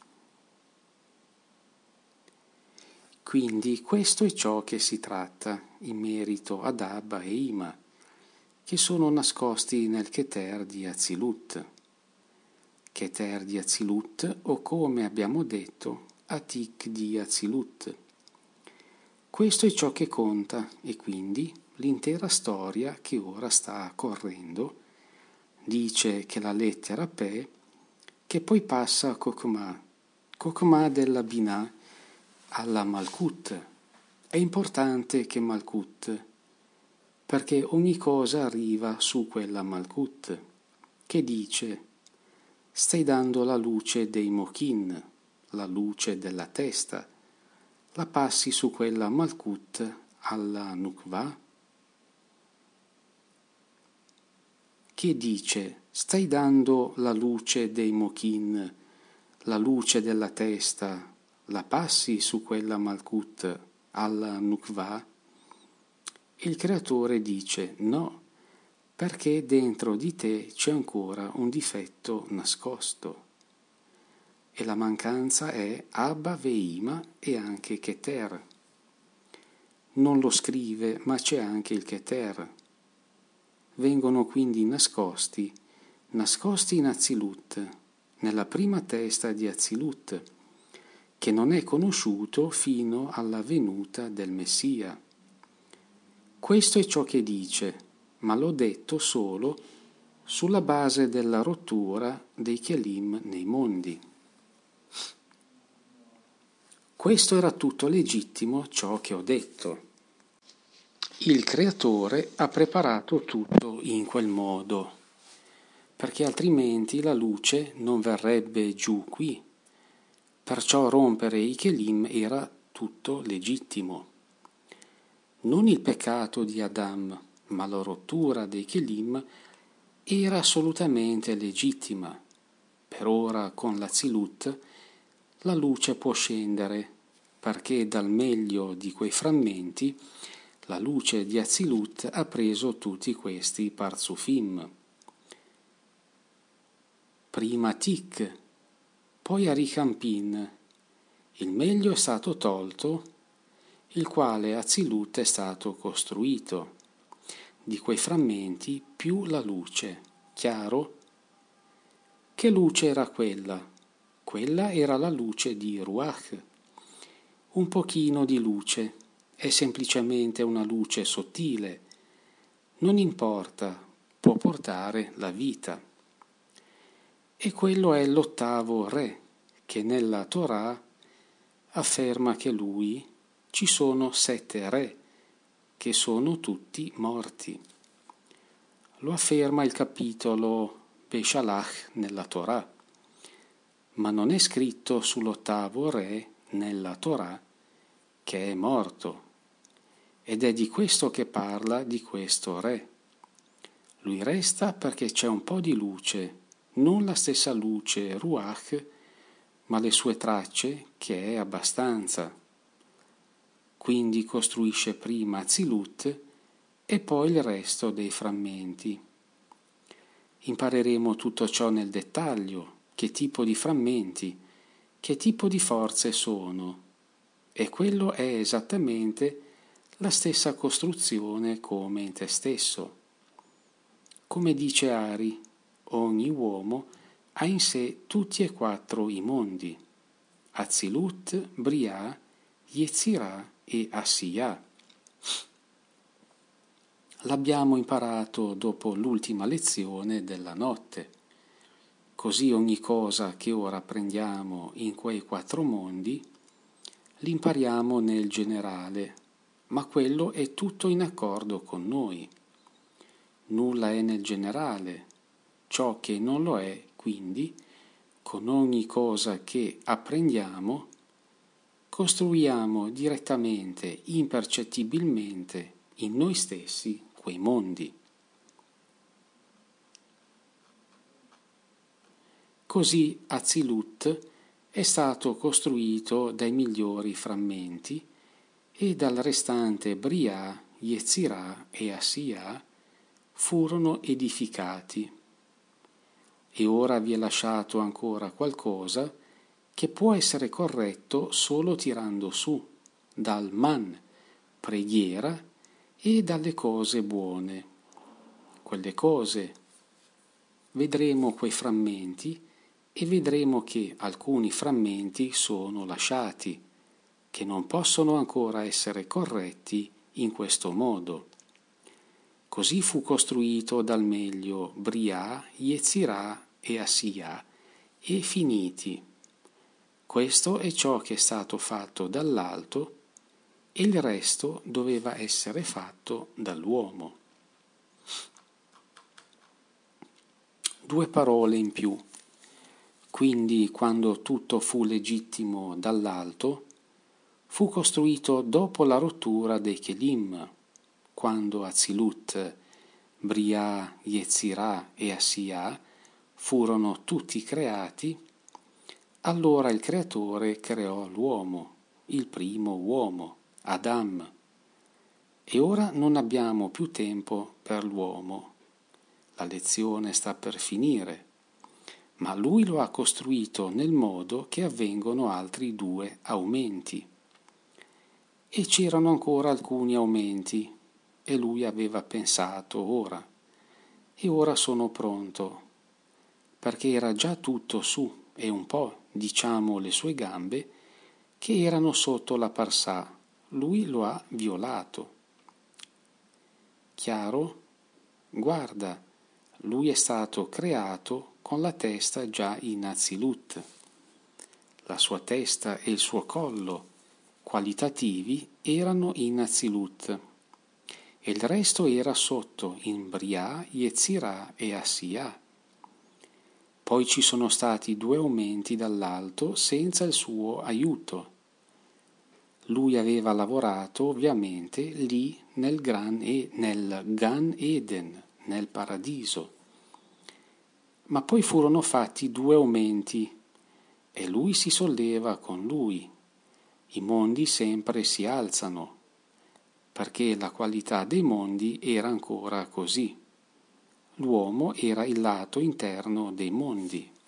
Quindi questo è ciò che si tratta in merito ad Abba e Ima, che sono nascosti nel Keter di Atzilut. Keter di Atzilut, o come abbiamo detto, Atik di Atzilut. Questo è ciò che conta, e quindi l'intera storia che ora sta correndo dice che la lettera Pe, che poi passa a Chokhmah della Binah alla Malkut. È importante che Malkut, perché ogni cosa arriva su quella Malkut, che dice: stai dando la luce dei Mochin, la luce della testa, la passi su quella Malkut alla Nukvah, che dice: stai dando la luce dei Mochin, la luce della testa, la passi su quella Malkut alla Nukvah? Il creatore dice: no, perché dentro di te c'è ancora un difetto nascosto. E la mancanza è Abba Veima e anche Keter. Non lo scrive, ma c'è anche il Keter. Vengono quindi nascosti in Atzilut, nella prima testa di Atzilut, che non è conosciuto fino alla venuta del Messia. Questo è ciò che dice, ma l'ho detto solo sulla base della rottura dei Kelim nei mondi. Questo era tutto legittimo ciò che ho detto. Il creatore ha preparato tutto in quel modo, perché altrimenti la luce non verrebbe giù qui. Perciò rompere i Kelim era tutto legittimo. Non il peccato di Adam, ma la rottura dei Kelim era assolutamente legittima. Per ora con l'Atzilut la luce può scendere, perché dal meglio di quei frammenti la luce di Atzilut ha preso tutti questi Parzufim. prima Tic, poi Aricampin. Il meglio è stato tolto, il quale Azilut è stato costruito. Di quei frammenti più la luce. Chiaro? Che luce era quella? Quella era la luce di Ruach. Un pochino di luce, è semplicemente una luce sottile. Non importa, può portare la vita. E quello è l'ottavo re, che nella Torah afferma che ci sono 7 re, che sono tutti morti. Lo afferma il capitolo Beshalach nella Torah, ma non è scritto sull'ottavo re nella Torah che è morto, ed è di questo che parla di questo re. Lui resta perché c'è un po' di luce, non la stessa luce Ruach, ma le sue tracce, che è abbastanza. Quindi costruisce prima Azilut e poi il resto dei frammenti. Impareremo tutto ciò nel dettaglio, che tipo di frammenti, che tipo di forze sono, e quello è esattamente la stessa costruzione come in te stesso. Come dice Ari, ogni uomo ha in sé tutti e 4 i mondi, Azilut, Briah, Yetzirah e Asiyah. L'abbiamo imparato dopo l'ultima lezione della notte. Così ogni cosa che ora apprendiamo in quei 4 mondi l'impariamo nel generale, ma quello è tutto in accordo con noi. Nulla è nel generale, ciò che non lo è, quindi, con ogni cosa che apprendiamo, costruiamo direttamente, impercettibilmente, in noi stessi quei mondi. Così Azilut è stato costruito dai migliori frammenti e dal restante Briah, Yetzirah e Asiyah furono edificati. E ora vi è lasciato ancora qualcosa che può essere corretto solo tirando su dal man, preghiera, e dalle cose buone. Quelle cose, vedremo quei frammenti e vedremo che alcuni frammenti sono lasciati, che non possono ancora essere corretti in questo modo. Così fu costruito dal meglio Briah, Yetzirah e Asiyah e finiti. Questo è ciò che è stato fatto dall'alto e il resto doveva essere fatto dall'uomo. 2 parole in più. Quindi, quando tutto fu legittimo dall'alto, fu costruito dopo la rottura dei Kelim, quando Azilut, Briah, Yetzirah e Asiyah furono tutti creati. Allora il Creatore creò l'uomo, il primo uomo, Adam. E ora non abbiamo più tempo per l'uomo. La lezione sta per finire, ma lui lo ha costruito nel modo che avvengono altri 2 aumenti. E c'erano ancora alcuni aumenti, e lui aveva pensato ora. E ora sono pronto, perché era già tutto su, e un po', diciamo, le sue gambe, che erano sotto la parsà. Lui lo ha violato. Chiaro? Guarda, lui è stato creato con la testa già in Azilut. La sua testa e il suo collo qualitativi erano in Azilut e il resto era sotto in Briah, Yetzirah e Asiyah. Poi ci sono stati 2 aumenti dall'alto senza il suo aiuto. Lui aveva lavorato ovviamente lì nel Gan Eden, nel paradiso. Ma poi furono fatti 2 aumenti e lui si solleva con lui. I mondi sempre si alzano, perché la qualità dei mondi era ancora così. L'uomo era il lato interno dei mondi.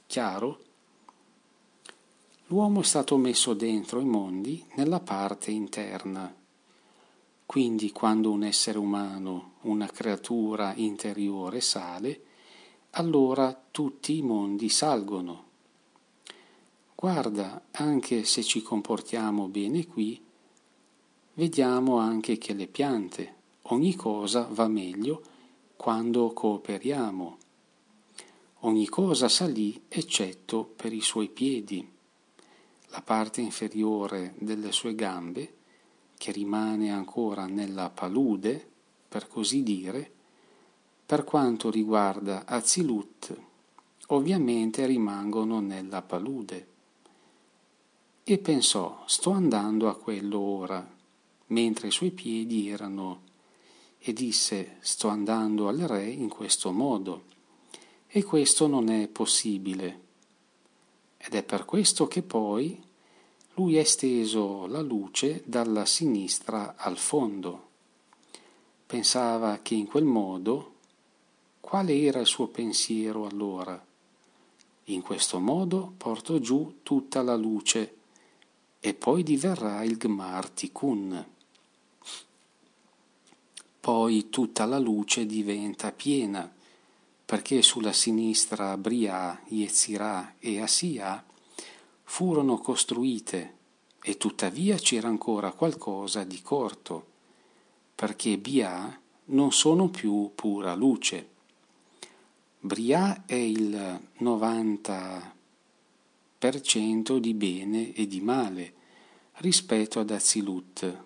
Chiaro? L'uomo è stato messo dentro i mondi nella parte interna. Quindi quando un essere umano, una creatura interiore sale, allora tutti i mondi salgono. Guarda, anche se ci comportiamo bene qui, vediamo anche che le piante, ogni cosa va meglio quando cooperiamo. Ogni cosa salì eccetto per i suoi piedi. La parte inferiore delle sue gambe, che rimane ancora nella palude, per così dire, per quanto riguarda Azilut, ovviamente rimangono nella palude. E pensò, sto andando a quello ora, mentre i suoi piedi erano, e disse, sto andando al re in questo modo, e questo non è possibile. Ed è per questo che poi lui ha esteso la luce dalla sinistra al fondo. Pensava che in quel modo, quale era il suo pensiero allora? In questo modo porto giù tutta la luce e poi diverrà il Gmar Tikkun. Poi tutta la luce diventa piena, perché sulla sinistra Briah, Yetzirah e Asiya furono costruite e tuttavia c'era ancora qualcosa di corto, perché Biah non sono più pura luce. Briah è il 90% di bene e di male rispetto ad Azilut.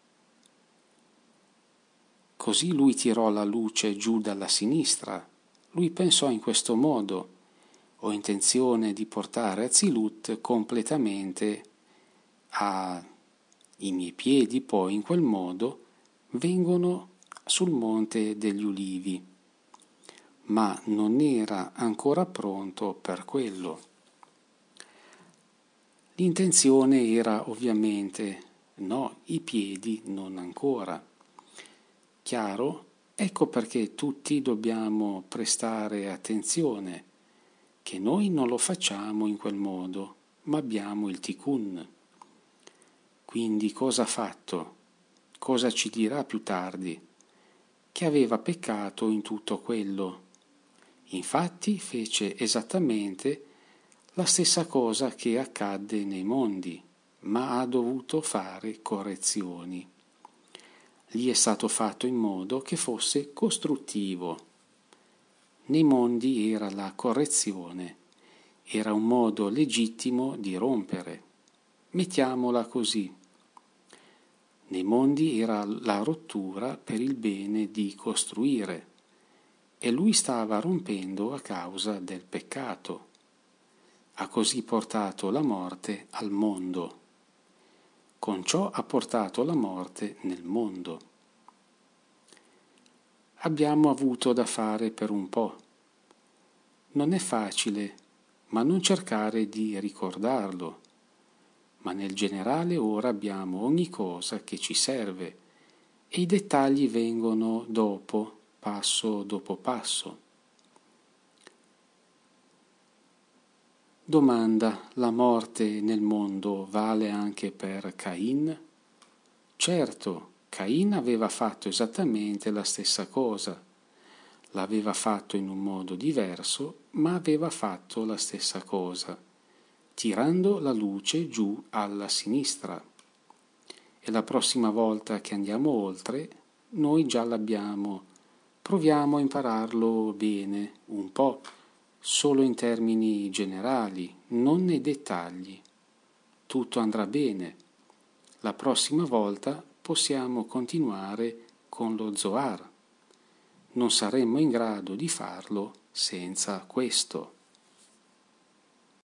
Così lui tirò la luce giù dalla sinistra. Lui pensò in questo modo: ho intenzione di portare Azilut completamente ai miei piedi, poi in quel modo vengono sul monte degli ulivi. Ma non era ancora pronto per quello. L'intenzione era ovviamente no, i piedi non ancora. Chiaro? Ecco perché tutti dobbiamo prestare attenzione, che noi non lo facciamo in quel modo, ma abbiamo il Tikkun. Quindi cosa ha fatto? Cosa ci dirà più tardi? Che aveva peccato in tutto quello. Infatti fece esattamente la stessa cosa che accadde nei mondi, ma ha dovuto fare correzioni. Gli è stato fatto in modo che fosse costruttivo. Nei mondi era la correzione, era un modo legittimo di rompere. Mettiamola così. Nei mondi era la rottura per il bene di costruire, e lui stava rompendo a causa del peccato. Ha così portato la morte al mondo. Con ciò ha portato la morte nel mondo. Abbiamo avuto da fare per un po'. Non è facile, ma non cercare di ricordarlo. Ma nel generale ora abbiamo ogni cosa che ci serve e i dettagli vengono dopo, passo dopo passo. Domanda: la morte nel mondo vale anche per Cain? Certo, Cain aveva fatto esattamente la stessa cosa. L'aveva fatto in un modo diverso, ma aveva fatto la stessa cosa, tirando la luce giù alla sinistra. E la prossima volta che andiamo oltre, noi già l'abbiamo. Proviamo a impararlo bene, un po', solo in termini generali, non nei dettagli. Tutto andrà bene. La prossima volta possiamo continuare con lo Zohar. Non saremmo in grado di farlo senza questo.